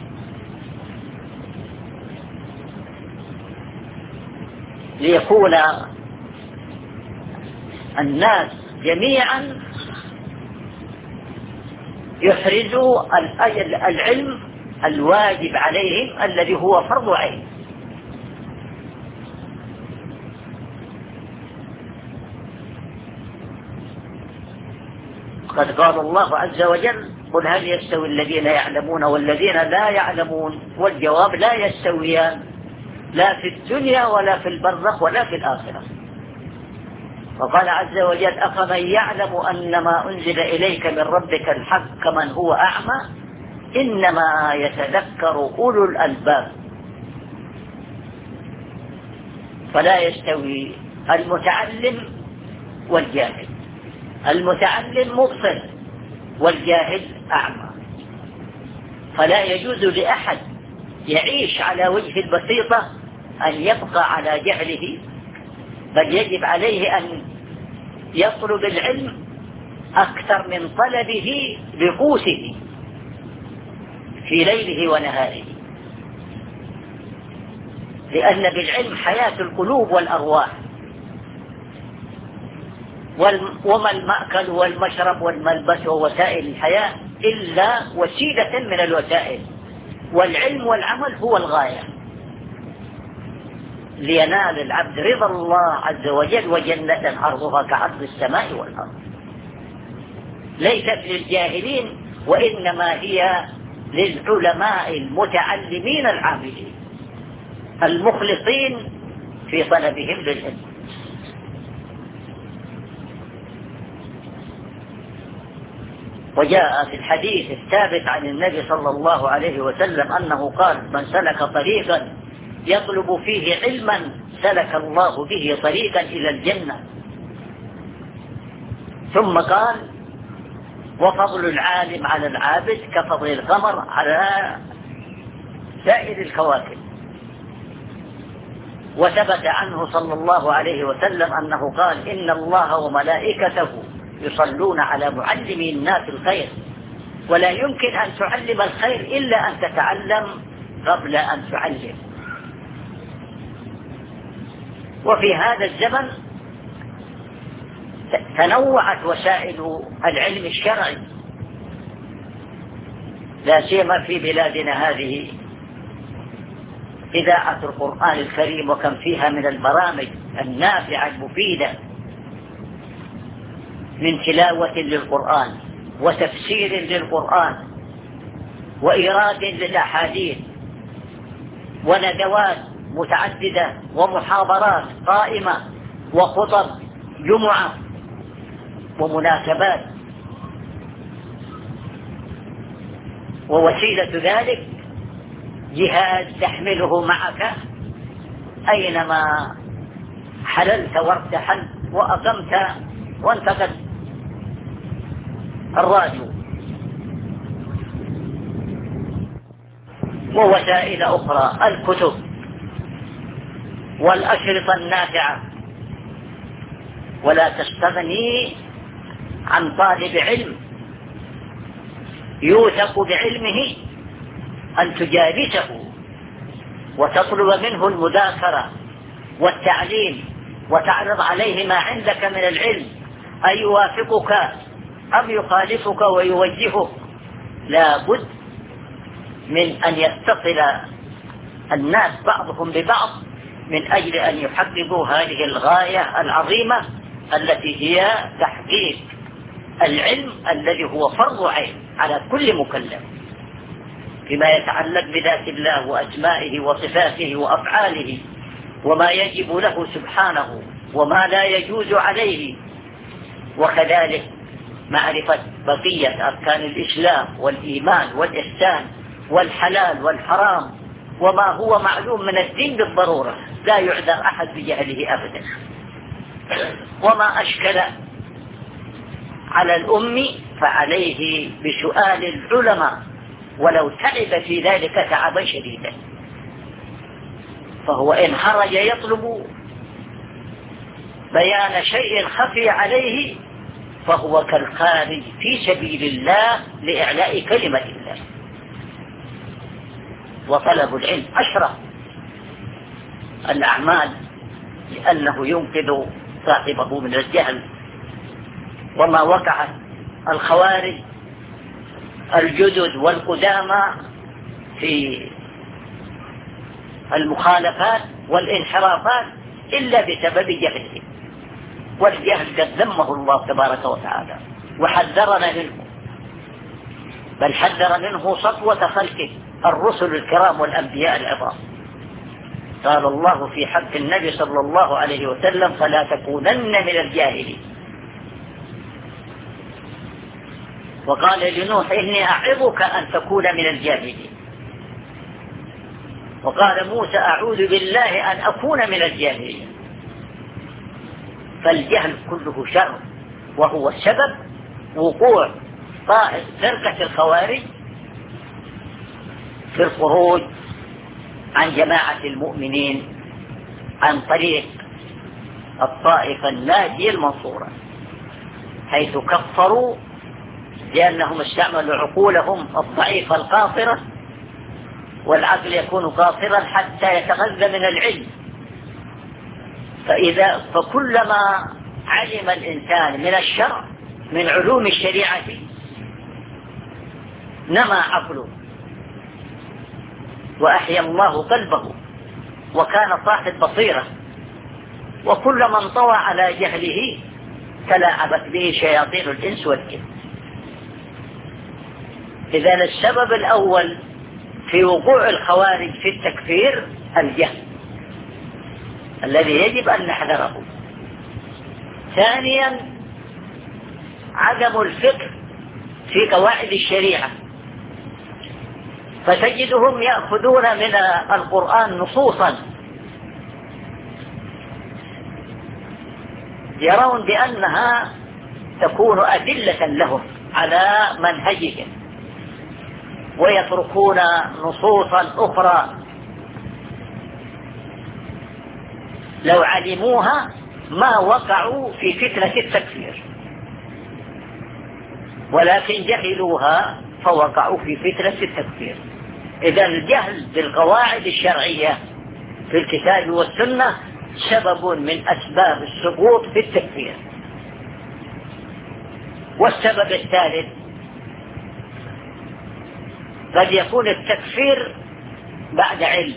[SPEAKER 2] ليكون الناس جميعا يحرزوا العلم الواجب عليهم الذي هو فرض عين. قد قال الله عز وجل: قل هل يستوي الذين يعلمون والذين لا يعلمون؟ والجواب: لا يستويان، لا في الدنيا ولا في البرزخ ولا في الآخرة. وقال عز وجل: أفمن يعلم أن ما أنزل إليك من ربك الحق كمن هو أعمى إنما يتذكر أولو الألباب. فلا يستوي المتعلم والجاهل، المتعلم مبصر والجاهل أعمى. فلا يجوز لأحد يعيش على وجه البسيطة أن يبقى على جهله، بل يجب عليه أن يطلب العلم أكثر من طلبه لقوته في ليله ونهاره، لأن بالعلم حياة القلوب والأرواح. وما المأكل والمشرب والملبس ووسائل الحياة إلا وسيلة من الوسائل، والعلم والعمل هو الغاية، لينال العبد رضا الله عز وجل وجنة عرضها كعرض السماء والأرض. ليست للجاهلين وإنما هي للعلماء المتعلمين العاملين المخلصين في طلبهم للعلم. وجاء في الحديث الثابت عن النبي صلى الله عليه وسلم أنه قال: من سلك طريقا يطلب فيه علما سلك الله به طريقا إلى الجنة. ثم قال: وفضل العالم على العابد كفضل القمر على سائر الكواكب. وثبت عنه صلى الله عليه وسلم أنه قال: إن الله وملائكته يصلون على معلم الناس الخير، ولا يمكن أن تعلم الخير إلا أن تتعلم قبل أن تعلم. وفي هذا الزمن تنوعت وسائل العلم الشرعي، لا سيما في بلادنا هذه إذاعة القرآن الكريم، وكم فيها من البرامج النافعة المفيدة من تلاوة للقرآن وتفسير للقرآن وإيراد للأحاديث وندوات متعددة ومحاضرات قائمة وخطب جمعة ومناسبات، ووسيلة ذلك جهاز تحمله معك أينما حللت وارتحلت وأقمت وانتقلت. الراديو ووسائل أخرى، الكتب والأشرطة النافعة. ولا تستغني عن طالب علم يوثق بعلمه أن تجالسه وتطلب منه المذاكرة والتعليم وتعرض عليه ما عندك من العلم، أن يوافقك أم يخالفك ويوجهك. لا بد من أن يتصل الناس بعضهم ببعض من أجل أن يحققوا هذه الغاية العظيمة التي هي تحقيق العلم الذي هو فرض عين على كل مكلف فيما يتعلق بذات الله وأسمائه وصفاته وأفعاله، وما يجب له سبحانه وما لا يجوز عليه، وكذلك معرفة بقية أركان الإسلام والإيمان والإحسان والحلال والحرام وما هو معلوم من الدين بالضرورة، لا يعذر أحد بجهله أبدا. وما أشكل على الأم فعليه بسؤال العلماء ولو تعب في ذلك تعبا شديدا، فهو إن خرج يطلب بيان شيء خفي عليه فهو كالخارج في سبيل الله لإعلاء كلمة الله. وطلب العلم أشرف الأعمال لأنه ينقذ صاحبه من الجهل. وما وقع الخوارج الجدد والقدامى في المخالفات والانحرافات إلا بسبب جهله، والجهل قد ذمه الله تبارك وتعالى وحذرنا منه، بل حذر منه سطوة خلقه الرسل الكرام والأنبياء العظام. قال الله في حق النبي صلى الله عليه وسلم: فلا تكونن من الجاهلين. وقال لنوح: إني أعظك أن تكون من الجاهلين. وقال موسى: أعوذ بالله أن أكون من الجاهلين. فالجهل كله شر، وهو سبب وقوع فرقة الخوارج في الخروج عن جماعة المؤمنين عن طريق الطائفة الناجية المنصورة، حيث كفروا لأنهم استعملوا عقولهم الضعيفة القاصرة، والعقل يكون قاصرا حتى يتغذى من العلم. فإذا فكلما علم الإنسان من الشرع من علوم الشريعة نمى عقله وأحيا الله قلبه وكان صاحب بصيرة. وكلما انطوى على جهله تلاعبت به شياطين الإنس والجن. إذا السبب الأول في وقوع الخوارج في التكفير الجهل الذي يجب أن نحذره. ثانيا عدم الفقه في قواعد الشريعة، فتجدهم يأخذون من القرآن نصوصا يرون بأنها تكون أدلة لهم على منهجهم، ويتركون نصوصا أخرى لو علموها ما وقعوا في فتنة التكفير، ولكن جهلوها فوقعوا في فتنة التكفير. إذا الجهل بالقواعد الشرعية في الكتاب والسنة سبب من أسباب السقوط في التكفير. والسبب الثالث قد يكون التكفير بعد علم،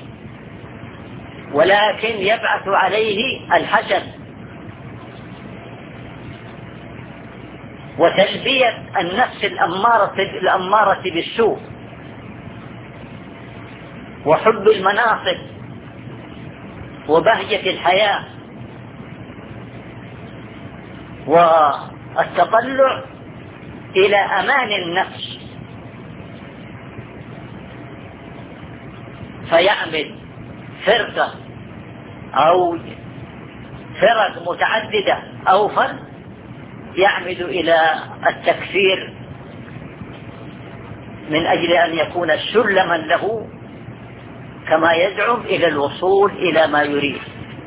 [SPEAKER 2] ولكن يبعث عليه الحسد وتلبية النفس الأمارة, الأمارة بالسوء وحب المناصب وبهجة الحياة والتطلع إلى أمان النفس، فيعمل فرقة أو فرق متعددة أو فرد يعمد إلى التكفير من أجل أن يكون سلما له كما يزعم إلى الوصول إلى ما يريد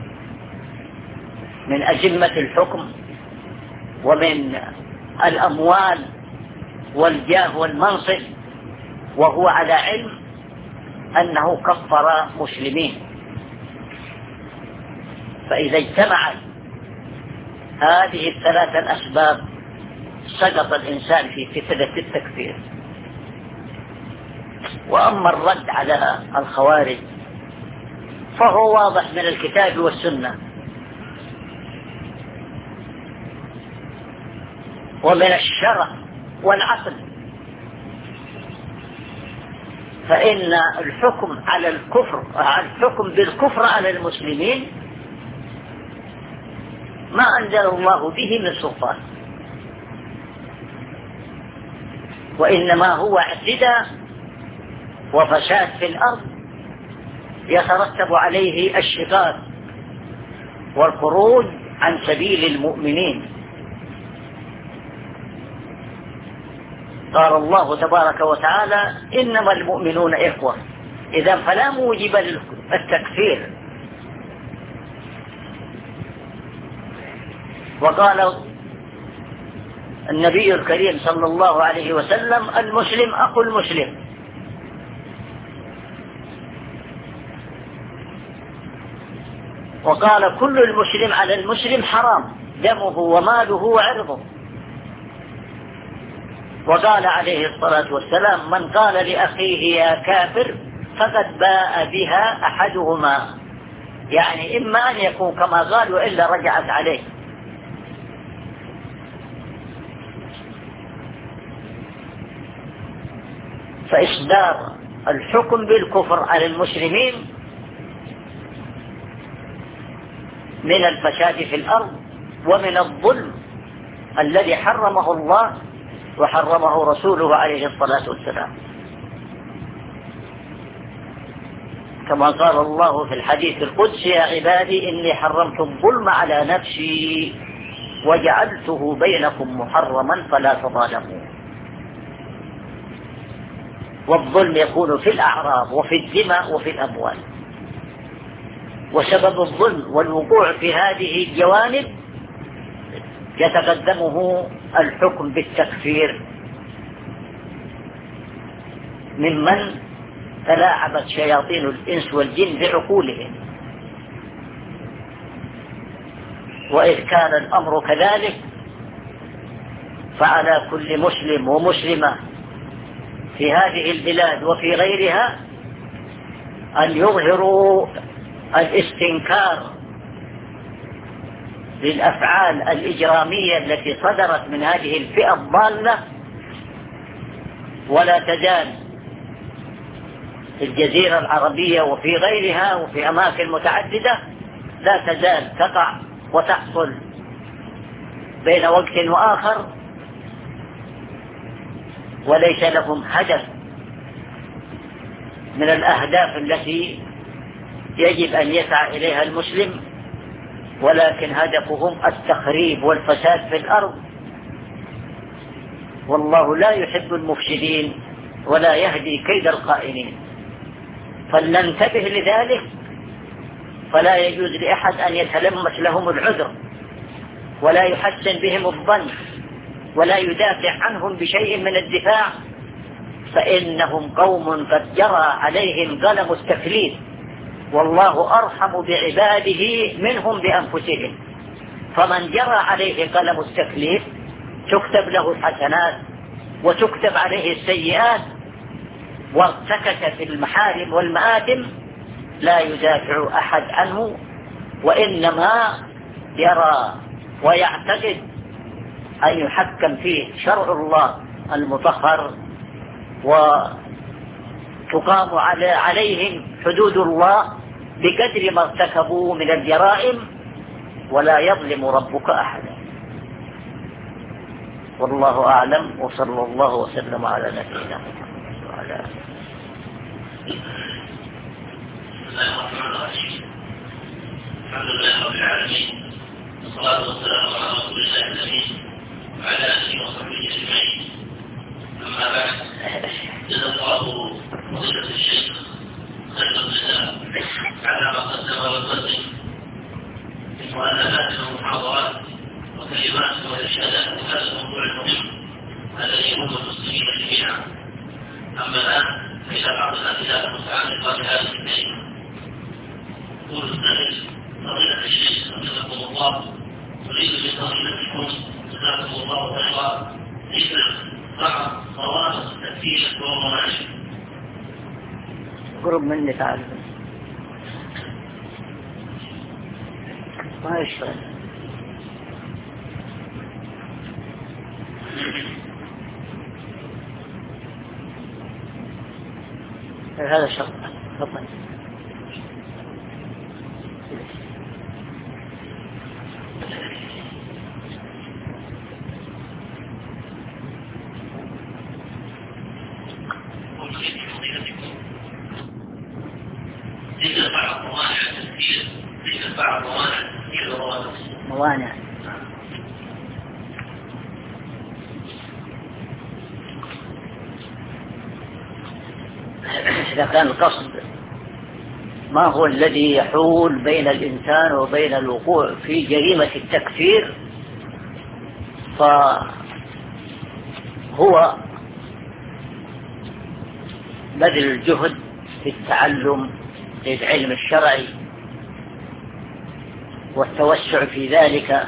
[SPEAKER 2] من أزمة الحكم ومن الأموال والجاه والمنصب، وهو على علم أنه كفر مسلمين. فإذا اجتمعت هذه الثلاثة الأسباب سقط الإنسان في فتنة التكفير. وأما الرد على الخوارج فهو واضح من الكتاب والسنة ومن الشرع والعقل، فإن الحكم على الكفر الحكم بالكفر على المسلمين ما أنزل الله به من سلطان، وإنما هو اعتداء وفساد في الأرض يترتب عليه الشقاق والخروج عن سبيل المؤمنين. قال الله تبارك وتعالى إنما المؤمنون إخوة، إذا فلا موجب للتكفير. وقال النبي الكريم صلى الله عليه وسلم المسلم أخو المسلم. وقال كل المسلم على المسلم حرام دمه وماله وعرضه. وقال عليه الصلاة والسلام من قال لأخيه يا كافر فقد باء بها أحدهما، يعني إما أن يكون كما قال وإلا رجعت عليه. فإصدار الحكم بالكفر على المسلمين من الفساد في الأرض ومن الظلم الذي حرمه الله وحرمه رسوله عليه الصلاة والسلام، كما قال الله في الحديث القدسي يا عبادي إني حرمت الظلم على نفسي وجعلته بينكم محرما فلا تظالموا. والظلم يكون في الأعراض وفي الدماء وفي الأموال، وسبب الظلم والوقوع في هذه الجوانب يتقدمه الحكم بالتكفير ممن تلاعبت شياطين الإنس والجن بعقولهم. وإذ كان الأمر كذلك فعلى كل مسلم ومسلمة في هذه البلاد وفي غيرها أن يظهروا الاستنكار للأفعال الإجرامية التي صدرت من هذه الفئة الضالة. ولا تزال في الجزيرة العربية وفي غيرها وفي أماكن متعددة لا تزال تقع وتحصل بين وقت وآخر، وليس لهم هدف من الأهداف التي يجب أن يسعى إليها المسلم، ولكن هدفهم التخريب والفساد في الأرض. والله لا يحب المفسدين ولا يهدي كيد الخائنين، فلننتبه لذلك. فلا يجوز لأحد أن يتلمس لهم العذر ولا يحسن بهم الظن ولا يدافع عنهم بشيء من الدفاع، فإنهم قوم قد جرى عليهم قلم التكليف، والله أرحم بعباده منهم بأنفسهم. فمن جرى عليه قلم التكليف تكتب له الحسنات وتكتب عليه السيئات، وارتكس في المحارم والمآثم لا يدافع أحد عنه، وإنما يرى ويعتقد أن يحكم فيه شرع الله المطهر تقام على عليهم حدود الله بقدر ما ارتكبوا من الجرائم، ولا يظلم ربك أحدا. والله أعلم، وصلى الله وسلم على نبينا محمد وعلى آله.
[SPEAKER 1] الحمد لله رب العالمين، والصلاة والسلام على رسول الله الأمين وعلى آله وصحبه أجمعين. أما بعد، جزا الله فضيلة الشيخ خير الجزاء على ما قدم وقدم من مؤلفات ومحاضرات وكلمات وإرشادات هذا الموضوع المهم الذي يهم المسلمين جميعا. أما الآن فإلى بعض الأسئلة المتعلقة بهذه الكلمة. يقول السائل: فضيلة الشيخ حفظكم الله، أريد بفضيلتكم جزاكم الله خيرا ذكر بعض ضوابط التكفير والمناهج.
[SPEAKER 2] قرب مني تعال ما يشتغل هذا شرط. تفضل. موانع. إذا كان القصد ما هو الذي يحول بين الإنسان وبين الوقوع في جريمة التكفير، فهو بذل الجهد في التعلم للعلم الشرعي والتوسع في ذلك،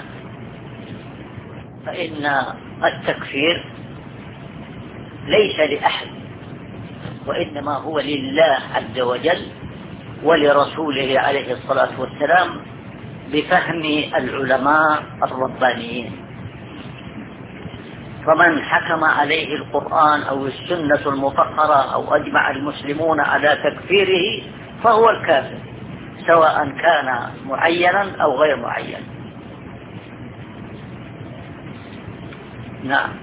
[SPEAKER 2] فإن التكفير ليس لأحد، وإنما هو لله عز وجل ولرسوله عليه الصلاة والسلام بفهم العلماء الربانيين. فمن حكم عليه القرآن أو السنة المطهرة أو أجمع المسلمون على تكفيره فهو الكافر، سواء كان معينا أو غير معين. نعم.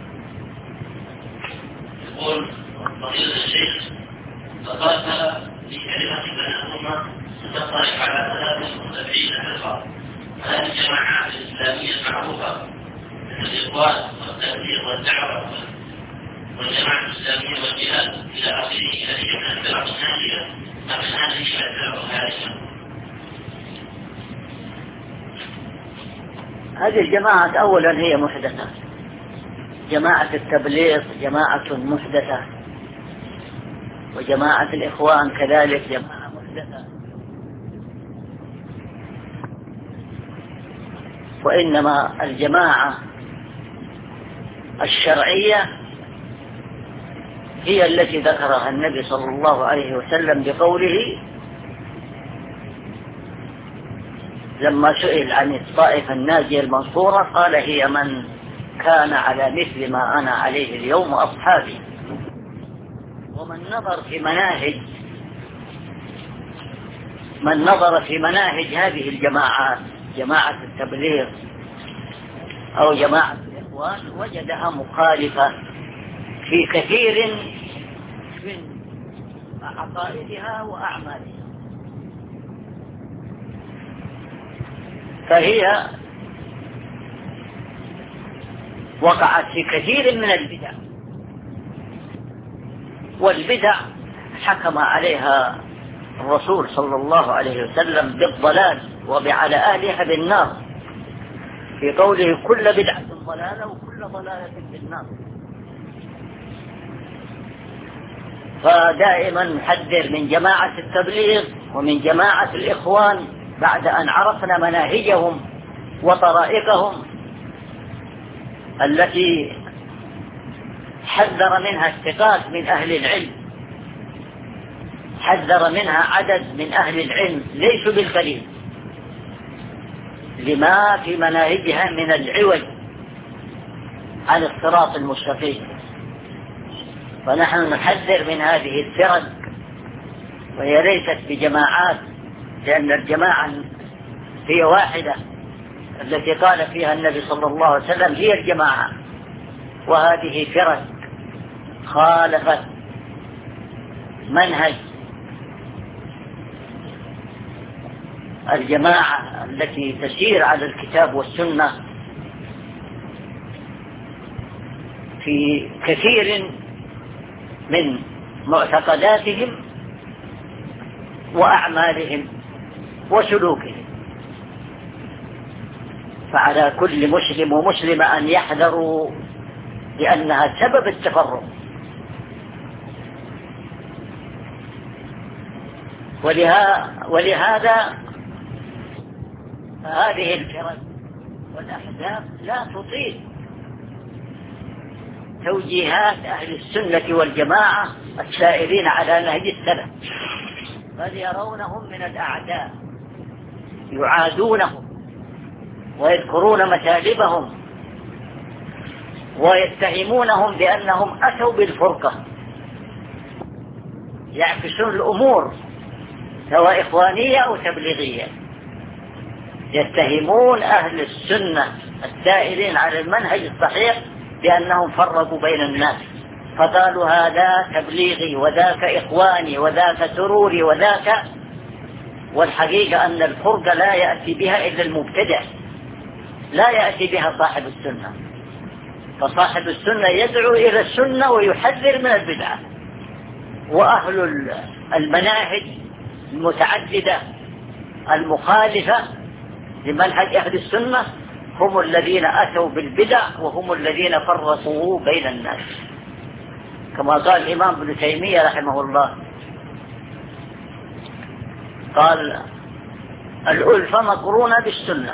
[SPEAKER 1] يقول فضيلة الشيخ: فقاتل في كلمة بينهما ستطلق على ثلاث وسبعين فرقة، هذه الجماعات الإسلامية المعروفة مثل الإخوان والتبليغ والدعوة والجماعة الإسلامية والجهاد إلى آخره، هذه من الفرق الناجية أم هذه من الفرق الهالكة؟
[SPEAKER 2] هذه الجماعة أولا هي محدثة، جماعة التبليغ جماعة محدثة، وجماعة الإخوان كذلك جماعة محدثة. وإنما الجماعة الشرعية هي التي ذكرها النبي صلى الله عليه وسلم بقوله لما سئل عن الطائفة الناجية المنصورة قال: هي من كان على مثل ما أنا عليه اليوم أصحابي. ومن نظر في مناهج من نظر في مناهج هذه الجماعات، جماعة التبليغ أو جماعة الإخوان، وجدها مخالفة في كثير من عقائدها وأعمالها، فهي وقعت في كثير من البدع، والبدع حكم عليها الرسول صلى الله عليه وسلم بالضلال وعلى أهلها بالنار في قوله: كل بدعة ضلالة وكل ضلالة في النار. فدائما نحذر من جماعة التبليغ ومن جماعة الإخوان بعد أن عرفنا مناهجهم وطرائقهم التي حذر منها الثقات من أهل العلم، حذر منها عدد من أهل العلم ليسوا بالقليل، لما في مناهجها من العوج عن الصراط المستقيم. ونحن نحذر من هذه الفرق، وهي ليست بجماعات، لأن الجماعة هي واحدة التي قال فيها النبي صلى الله عليه وسلم هي الجماعة، وهذه فرق خالفت منهج الجماعة التي تسير على الكتاب والسنة في كثير من معتقداتهم وأعمالهم وسلوكهم. فعلى كل مسلم ومسلمة أن يحذروا، لأنها سبب التفرق. ولهذا هذه الفرق والأحزاب لا تطيق توجيهات أهل السنة والجماعة السائرين على نهج السلف، بل يرونهم من الأعداء، يعادونهم ويذكرون مثالبهم ويتهمونهم بأنهم أتوا بالفرقة، يعكسون الأمور سواء إخوانية أو تبليغية. يتهمون أهل السنة السائرين على المنهج الصحيح بأنهم فرقوا بين الناس، فقالوا هذا تبليغي وذاك إخواني وذاك سروري وذاك. والحقيقة أن الفرقة لا يأتي بها إلا المبتدع، لا يأتي بها صاحب السنة. فصاحب السنة يدعو إلى السنة ويحذر من البدعة، وأهل المناهج المتعددة المخالفة لمنهج أهل السنة هم الذين أتوا بالبدع، وهم الذين فرقوا بين الناس، كما قال الإمام ابن تيمية رحمه الله، قال الألفة مقرونة بالسنة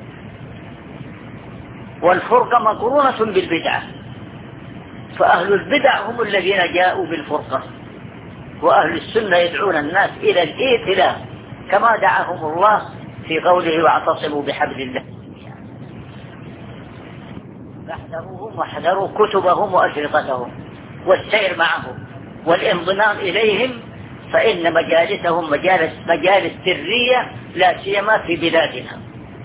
[SPEAKER 2] والفرقة مقرونة بالبدعة، فأهل البدع هم الذين جاءوا بالفرقة، وأهل السنة يدعون الناس إلى الائتلاف كما دعاهم الله في قوله واعتصموا بحبل الله. فاحذروهم واحذروا كتبهم وأشرطتهم والسير معهم والانضمام إليهم، فإن مجالسهم مجالس مجالس سرية، لا سيما في بلادنا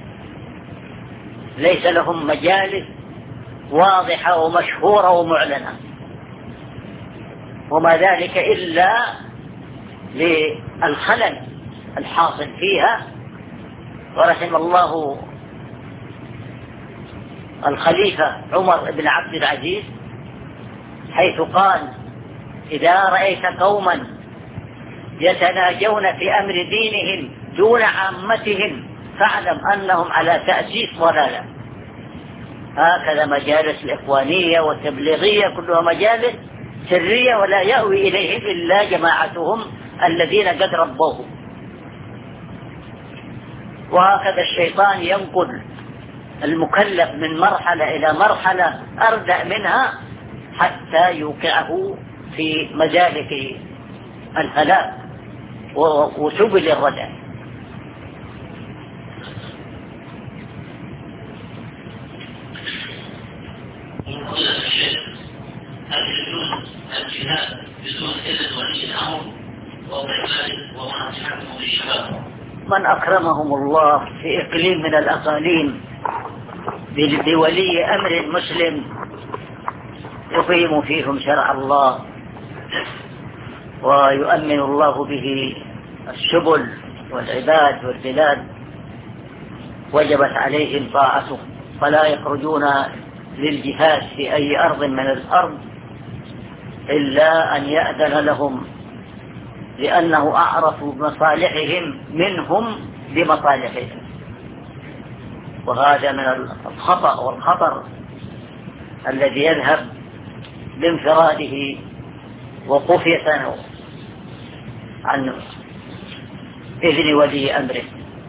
[SPEAKER 2] ليس لهم مجالس واضحة ومشهورة ومعلنة، وما ذلك إلا للخلل الحاصل فيها. ورحم الله الخليفة عمر بن عبد العزيز حيث قال إذا رأيت قوما يتناجون في أمر دينهم دون عامتهم فاعلم أنهم على تأسيس ضلالة. هكذا مجالس الإخوانية والتبليغية كلها مجالس سرية ولا يأوي إليهم إلا جماعتهم الذين قد ربوهم. وهكذا الشيطان ينقل المكلف من مرحلة إلى مرحلة أردأ منها حتى يوقعه في مزالق الهلاك وسبل الردع.
[SPEAKER 1] هل يجوز الجهاد بدون إذن ولي الأمر ونصيحتهم للشباب؟
[SPEAKER 2] من أكرمهم الله في إقليم من الأقاليم بولي أمر مسلم يقيم فيهم شرع الله ويؤمن الله به السبل والعباد والبلاد، وجبت عليهم طاعته، فلا يخرجون للجهاد في أي أرض من الأرض إلا أن يأذن لهم، لأنه أعرف بمصالحهم منهم بمصالحهم. وهذا من الخطأ والخطر الذي يذهب بانفراده وخفية عن إذن ولي أمره.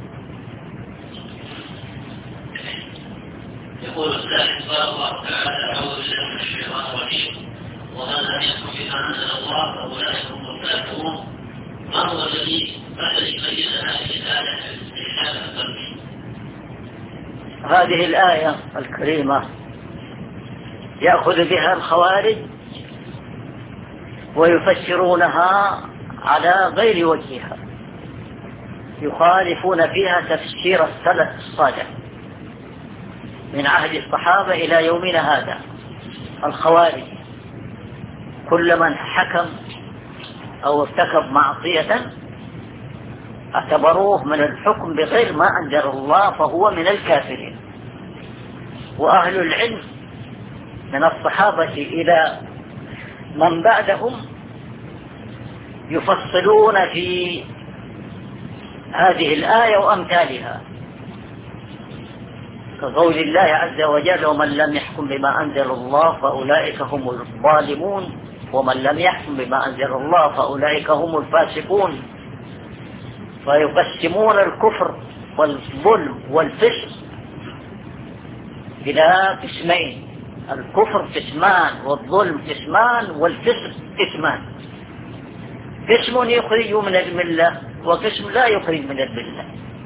[SPEAKER 1] يقول الثالث قال الله تعالى أعوذ بالله من الشيطان الرجيم وهذا يحكم بما أنزل الله فأولئك هم الكافرون. ما هو الذي الذي بين هذه الآية استحلال القلب؟
[SPEAKER 2] هذه الآية الكريمة يأخذ بها الخوارج ويفسرونها على غير وجهها، يخالفون فيها تفسير السلف الصالح من عهد الصحابة إلى يومنا هذا. الخوارج كل من حكم أو ارتكب معصية اعتبروه من الحكم بغير ما أنزل الله فهو من الكافرين. وأهل العلم من الصحابة إلى من بعدهم يفصلون في هذه الآية وأمثالها، كقول الله عز وجل: ومن لم يحكم بما أنزل الله فأولئك هم الظالمون، ومن لم يحكم بما أنزل الله فأولئك هم الفاسقون. فيقسمون الكفر والظلم والفسق إلى قسمين: الكفر قسمان، والظلم قسمان، والفسق قسمان. قسم يخرج من الملة وقسم لا يخرج من الملة.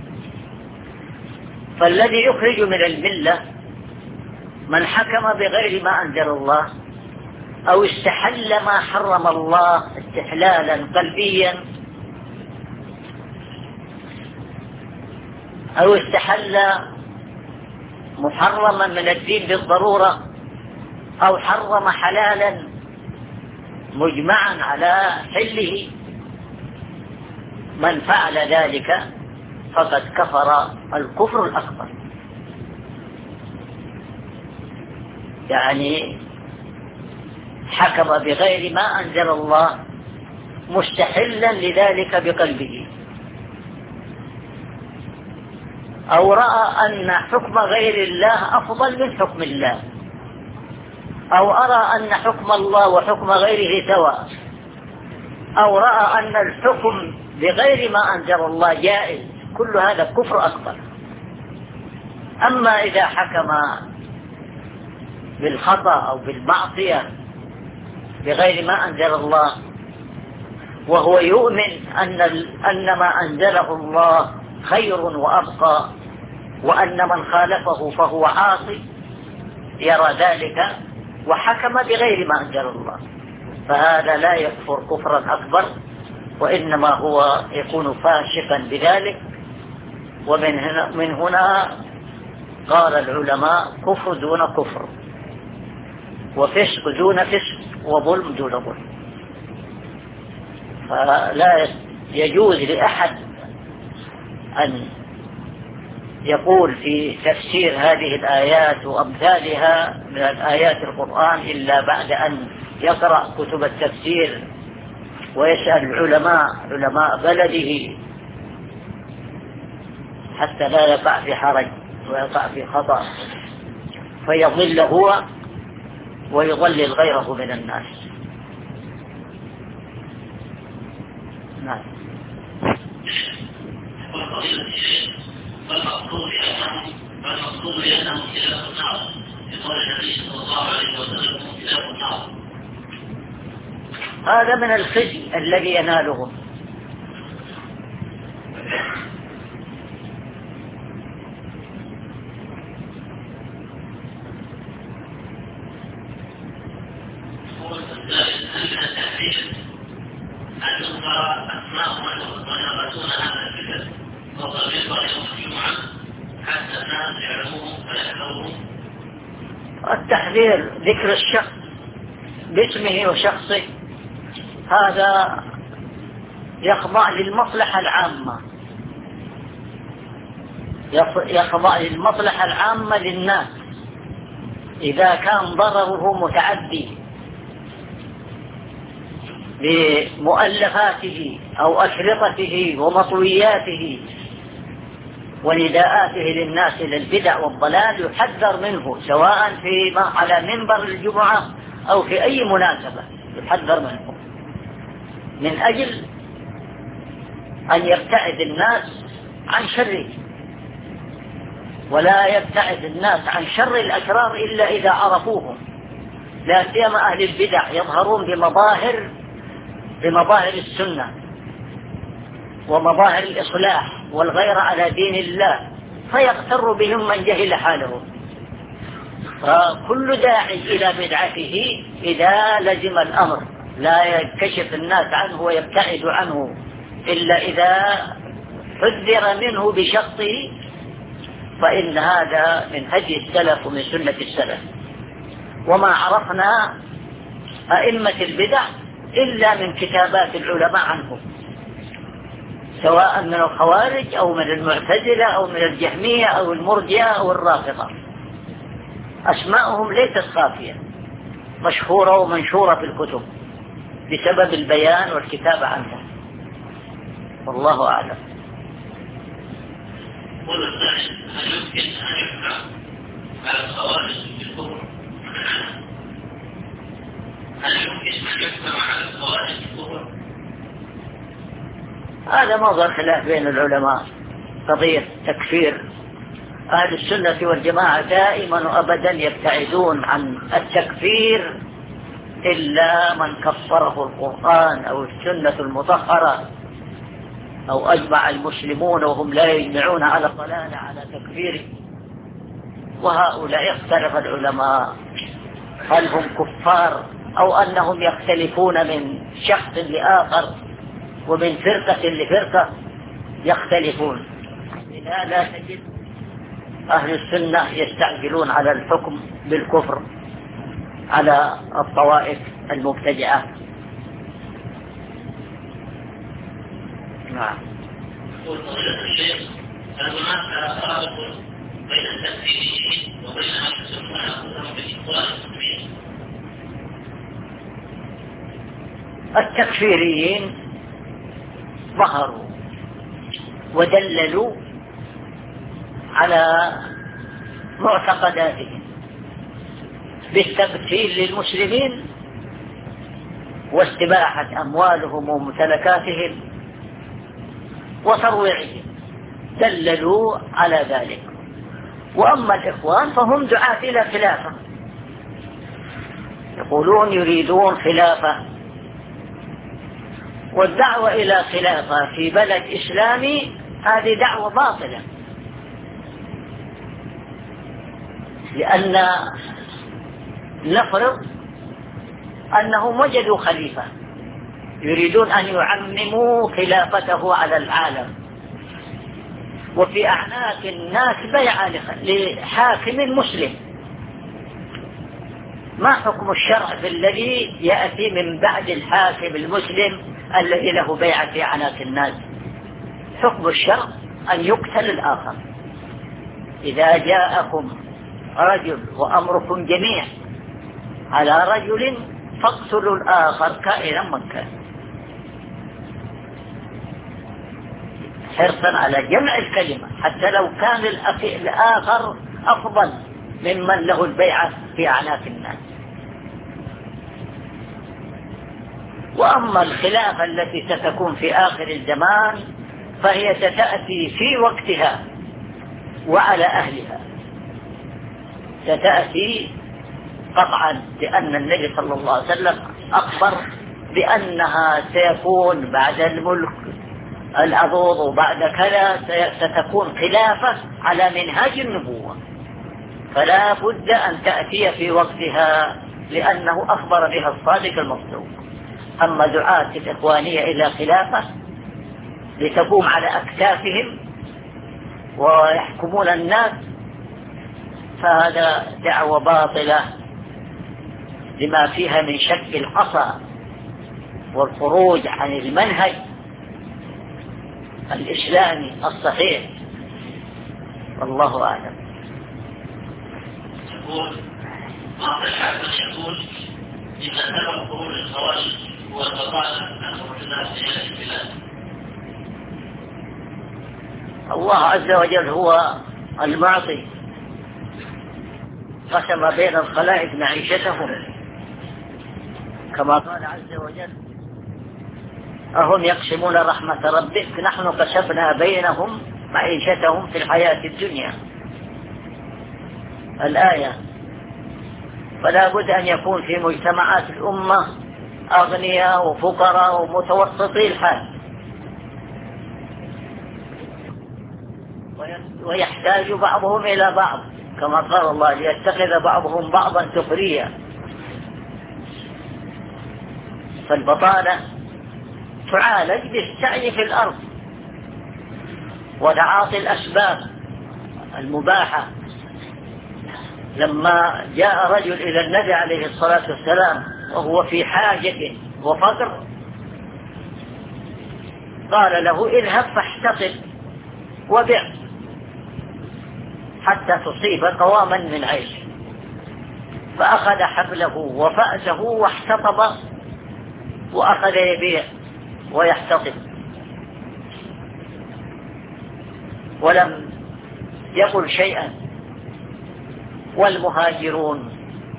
[SPEAKER 2] فالذي يخرج من الملة من حكم بغير ما أنزل الله أو استحل ما حرم الله استحلالا قلبيا، أو استحل محرما من الدين بالضرورة، أو حرم حلالا مجمعا على حله. من فعل ذلك فقد كفر الكفر الأكبر، يعني حكم بغير ما أنزل الله مستحلا لذلك بقلبه، أو رأى أن حكم غير الله أفضل من حكم الله، أو أرى أن حكم الله وحكم غيره سواء، أو رأى أن الحكم بغير ما أنزل الله جائز. كل هذا كفر أكبر. أما إذا حكم بالخطأ أو بالمعصية بغير ما أنزل الله وهو يؤمن أن أن ما أنزله الله خير وأبقى، وأن من خالفه فهو عاصي، يرى ذلك وحكم بغير ما أنزل الله، فهذا لا يكفر كفرا أكبر، وإنما هو يكون فاسقا بذلك. ومن هنا, من هنا قال العلماء: كفر دون كفر، وفسق دون فسق، وظلم دون ظلم. فلا يجوز لأحد أن يقول في تفسير هذه الآيات وأمثالها من الآيات القرآن إلا بعد أن يقرأ كتب التفسير ويسأل العلماء علماء بلده، حتى لا يقع في حرج ويقع في خطأ فيضل هو ويضلل غيره من الناس. نعم.
[SPEAKER 1] فالمقصود لأنهم فالمقصود لأنهم خلاف النار، بقول النبي صلى الله عليه وسلم: خلاف النار.
[SPEAKER 2] هذا من الخزي الذي ينالهم. التحذير ذكر الشخص باسمه وشخصه هذا يخضع للمصلحة العامة، يخضع للمصلحة العامة للناس إذا كان ضرره متعدي بمؤلفاته أو أشرطته ومطوياته ونداءاته للناس إلى البدع والضلال، يحذر منه سواء في على منبر الجمعة أو في أي مناسبة، يحذر منه من أجل أن يبتعد الناس عن شره. ولا يبتعد الناس عن شر الأشرار إلا إذا عرفوهم، لا سيما أهل البدع يظهرون بمظاهر بمظاهر السنة ومظاهر الإصلاح والغير على دين الله، فيغتر بهم من جهل حالهم. فكل داعي إلى بدعته إذا لزم الأمر لا يكشف الناس عنه ويبتعد عنه إلا إذا حذر منه بشخصه، فإن هذا من هدي السلف ومن سنة السلف. وما عرفنا أئمة البدع إلا من كتابات العلماء عنهم، سواء من الخوارج أو من المعتزلة أو من الجهمية أو المرجئة أو الرافضة. أسماءهم ليست خافية، مشهورة ومنشورة في الكتب بسبب البيان والكتابة عنهم، والله أعلم.
[SPEAKER 1] قول الثاني: هل يمكن أن يحكم على الخوارج بالكفر؟ هل يمكن أن يحكم على الخوارج بالكفر؟
[SPEAKER 2] هذا موضوع خلاف بين العلماء، قضية تكفير. أهل السنة والجماعة دائما وأبدا يبتعدون عن التكفير إلا من كفره القرآن أو السنة المطهرة أو أجمع المسلمون وهم لا يجمعون على ضلالة على تكفيره. وهؤلاء اختلف العلماء هل هم كفار أو أنهم يختلفون من شخص لآخر ومن فرقة لفرقة، يختلفون. لذا تجد أهل السنة يستعجلون على الحكم بالكفر على الطوائف المبتدعة. نعم.
[SPEAKER 1] يقول فضيلة الشيخ: هل هناك فرق بين التكفيريين وبين من يسمون أنفسهم بالإخوان المسلمين؟
[SPEAKER 2] التكفيريين ظهروا ودللوا على معتقداتهم بالتبتيل للمسلمين واستباحة أموالهم وممتلكاتهم وترويعهم، دللوا على ذلك. وأما الإخوان فهم دعاة إلى خلافة، يقولون يريدون خلافة، والدعوة إلى خلافة في بلد إسلامي هذه دعوة باطلة، لأن نفرض أنهم وجدوا خليفة يريدون أن يعمموا خلافته على العالم، وفي أعناق الناس بيعة لحاكم مسلم. ما حكم الشرع في الذي يأتي من بعد الحاكم المسلم الذي له بيعة في أعناق الناس؟ حكم الشرع أن يقتل الآخر. إذا جاءكم رجل وأمركم جميع على رجل فاقتلوا الآخر كائنا من كان، حرصا على جمع الكلمة حتى لو كان الآخر أفضل ممن له البيعة في أعناق الناس. وأما الخلافة التي ستكون في آخر الزمان فهي ستأتي في وقتها وعلى أهلها، ستأتي قطعا، لأن النبي صلى الله عليه وسلم أخبر بأنها سيكون بعد الملك العضوض وبعد كذا ستكون خلافة على منهاج النبوة، فلا بد أن تأتي في وقتها لأنه أخبر بها الصادق المصدوق. أما دعاة الإخوانية إلى خلافة لتقوم على أكتافهم ويحكمون الناس فهذا دعوة باطلة لما فيها من شك العصا والخروج عن المنهج الإسلامي الصحيح، والله أعلم.
[SPEAKER 1] يقول بعض الحاكم يقول إن سبب خروج الخوارج هو البطالة عن خروج الناس إلى البلاد.
[SPEAKER 2] الله عز وجل هو المعطي، قسم بين الخلائق معيشتهم كما قال عز وجل: أهم يقسمون رحمة ربك نحن قسمنا بينهم معيشتهم في الحياة الدنيا، الآية. فلا بد أن يكون في مجتمعات الأمة أغنياء وفقراء ومتوسطي الحال، ويحتاج بعضهم إلى بعض كما قال الله: ليتخذ بعضهم بعضا سخريا. فالبطالة تعالج بالسعي في الأرض وتعاطي الأسباب المباحة. لما جاء رجل إلى النبي عليه الصلاة والسلام وهو في حاجة وفقر قال له اذهب فاحتطب وبع حتى تصيب قواما من عيش، فأخذ حبله وفأسه واحتطب وأخذ يبيع ويحتطب ولم يقل شيئا. والمهاجرون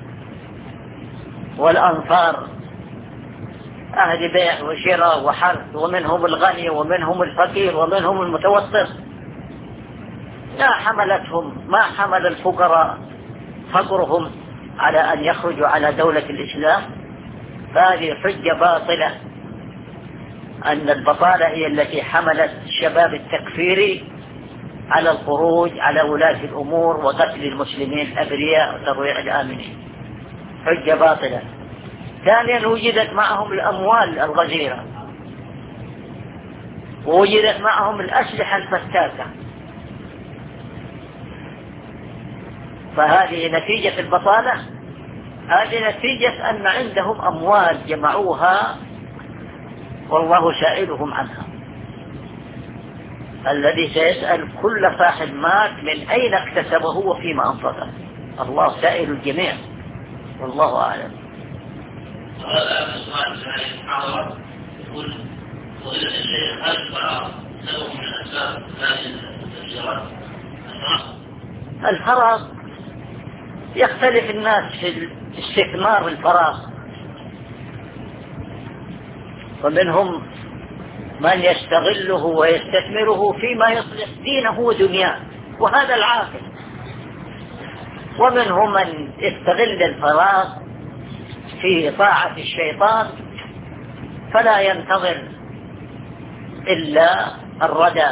[SPEAKER 2] والأنصار أهل بيع وشراء وحرث، ومنهم الغني ومنهم الفقير ومنهم المتوسط، لا حملتهم ما حمل الفقراء فقرهم على أن يخرجوا على دولة الإسلام. فهذه حجة باطلة أن البطالة هي التي حملت الشباب التكفيري على الخروج على ولاة الأمور وقتل المسلمين الأبرياء وترويع الآمنين، حجة باطلة. ثانيا وجدت معهم الأموال الغزيرة ووجدت معهم الأسلحة الفتاكة، فهذه نتيجة البطالة. هذه نتيجة أن عندهم أموال جمعوها والله سائلهم عنها. الذي سيسأل كل صاحب مال من أين اكتسبه وفيما أنفقه، الله سائل الجميع والله أعلم.
[SPEAKER 1] هذا السؤال سبحانه يقول فضيلة الشيخ هل الفراغ سبب من أسباب هذه التفجيرات؟
[SPEAKER 2] الفراغ يختلف الناس في استثمار الفراغ، ومنهم من يستغله ويستثمره فيما يصلح دينه ودنياه وهذا العاقل، ومنهم من يستغل الفراغ في طاعة الشيطان فلا ينتظر إلا الردى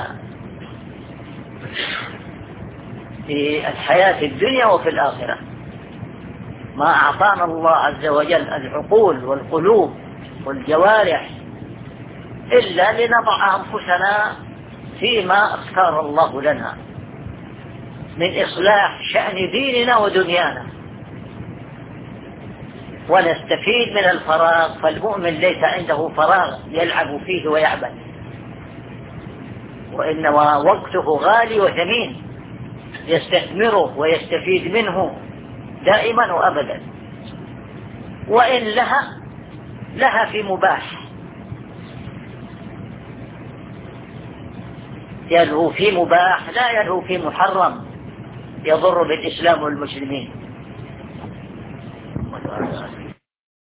[SPEAKER 2] في الحياة الدنيا وفي الآخرة. ما أعطانا الله عز وجل العقول والقلوب والجوارح إلا لنضع أنفسنا فيما اختار الله لنا من إصلاح شأن ديننا ودنيانا ونستفيد من الفراغ. فالمؤمن ليس عنده فراغ يلعب فيه ويعبث، وإنما وقته غالي وثمين يستثمره ويستفيد منه دائما وأبدا. وإن لها لها في مباح، يلهو في مباح لا يلهو في محرم يضر بالإسلام والمسلمين.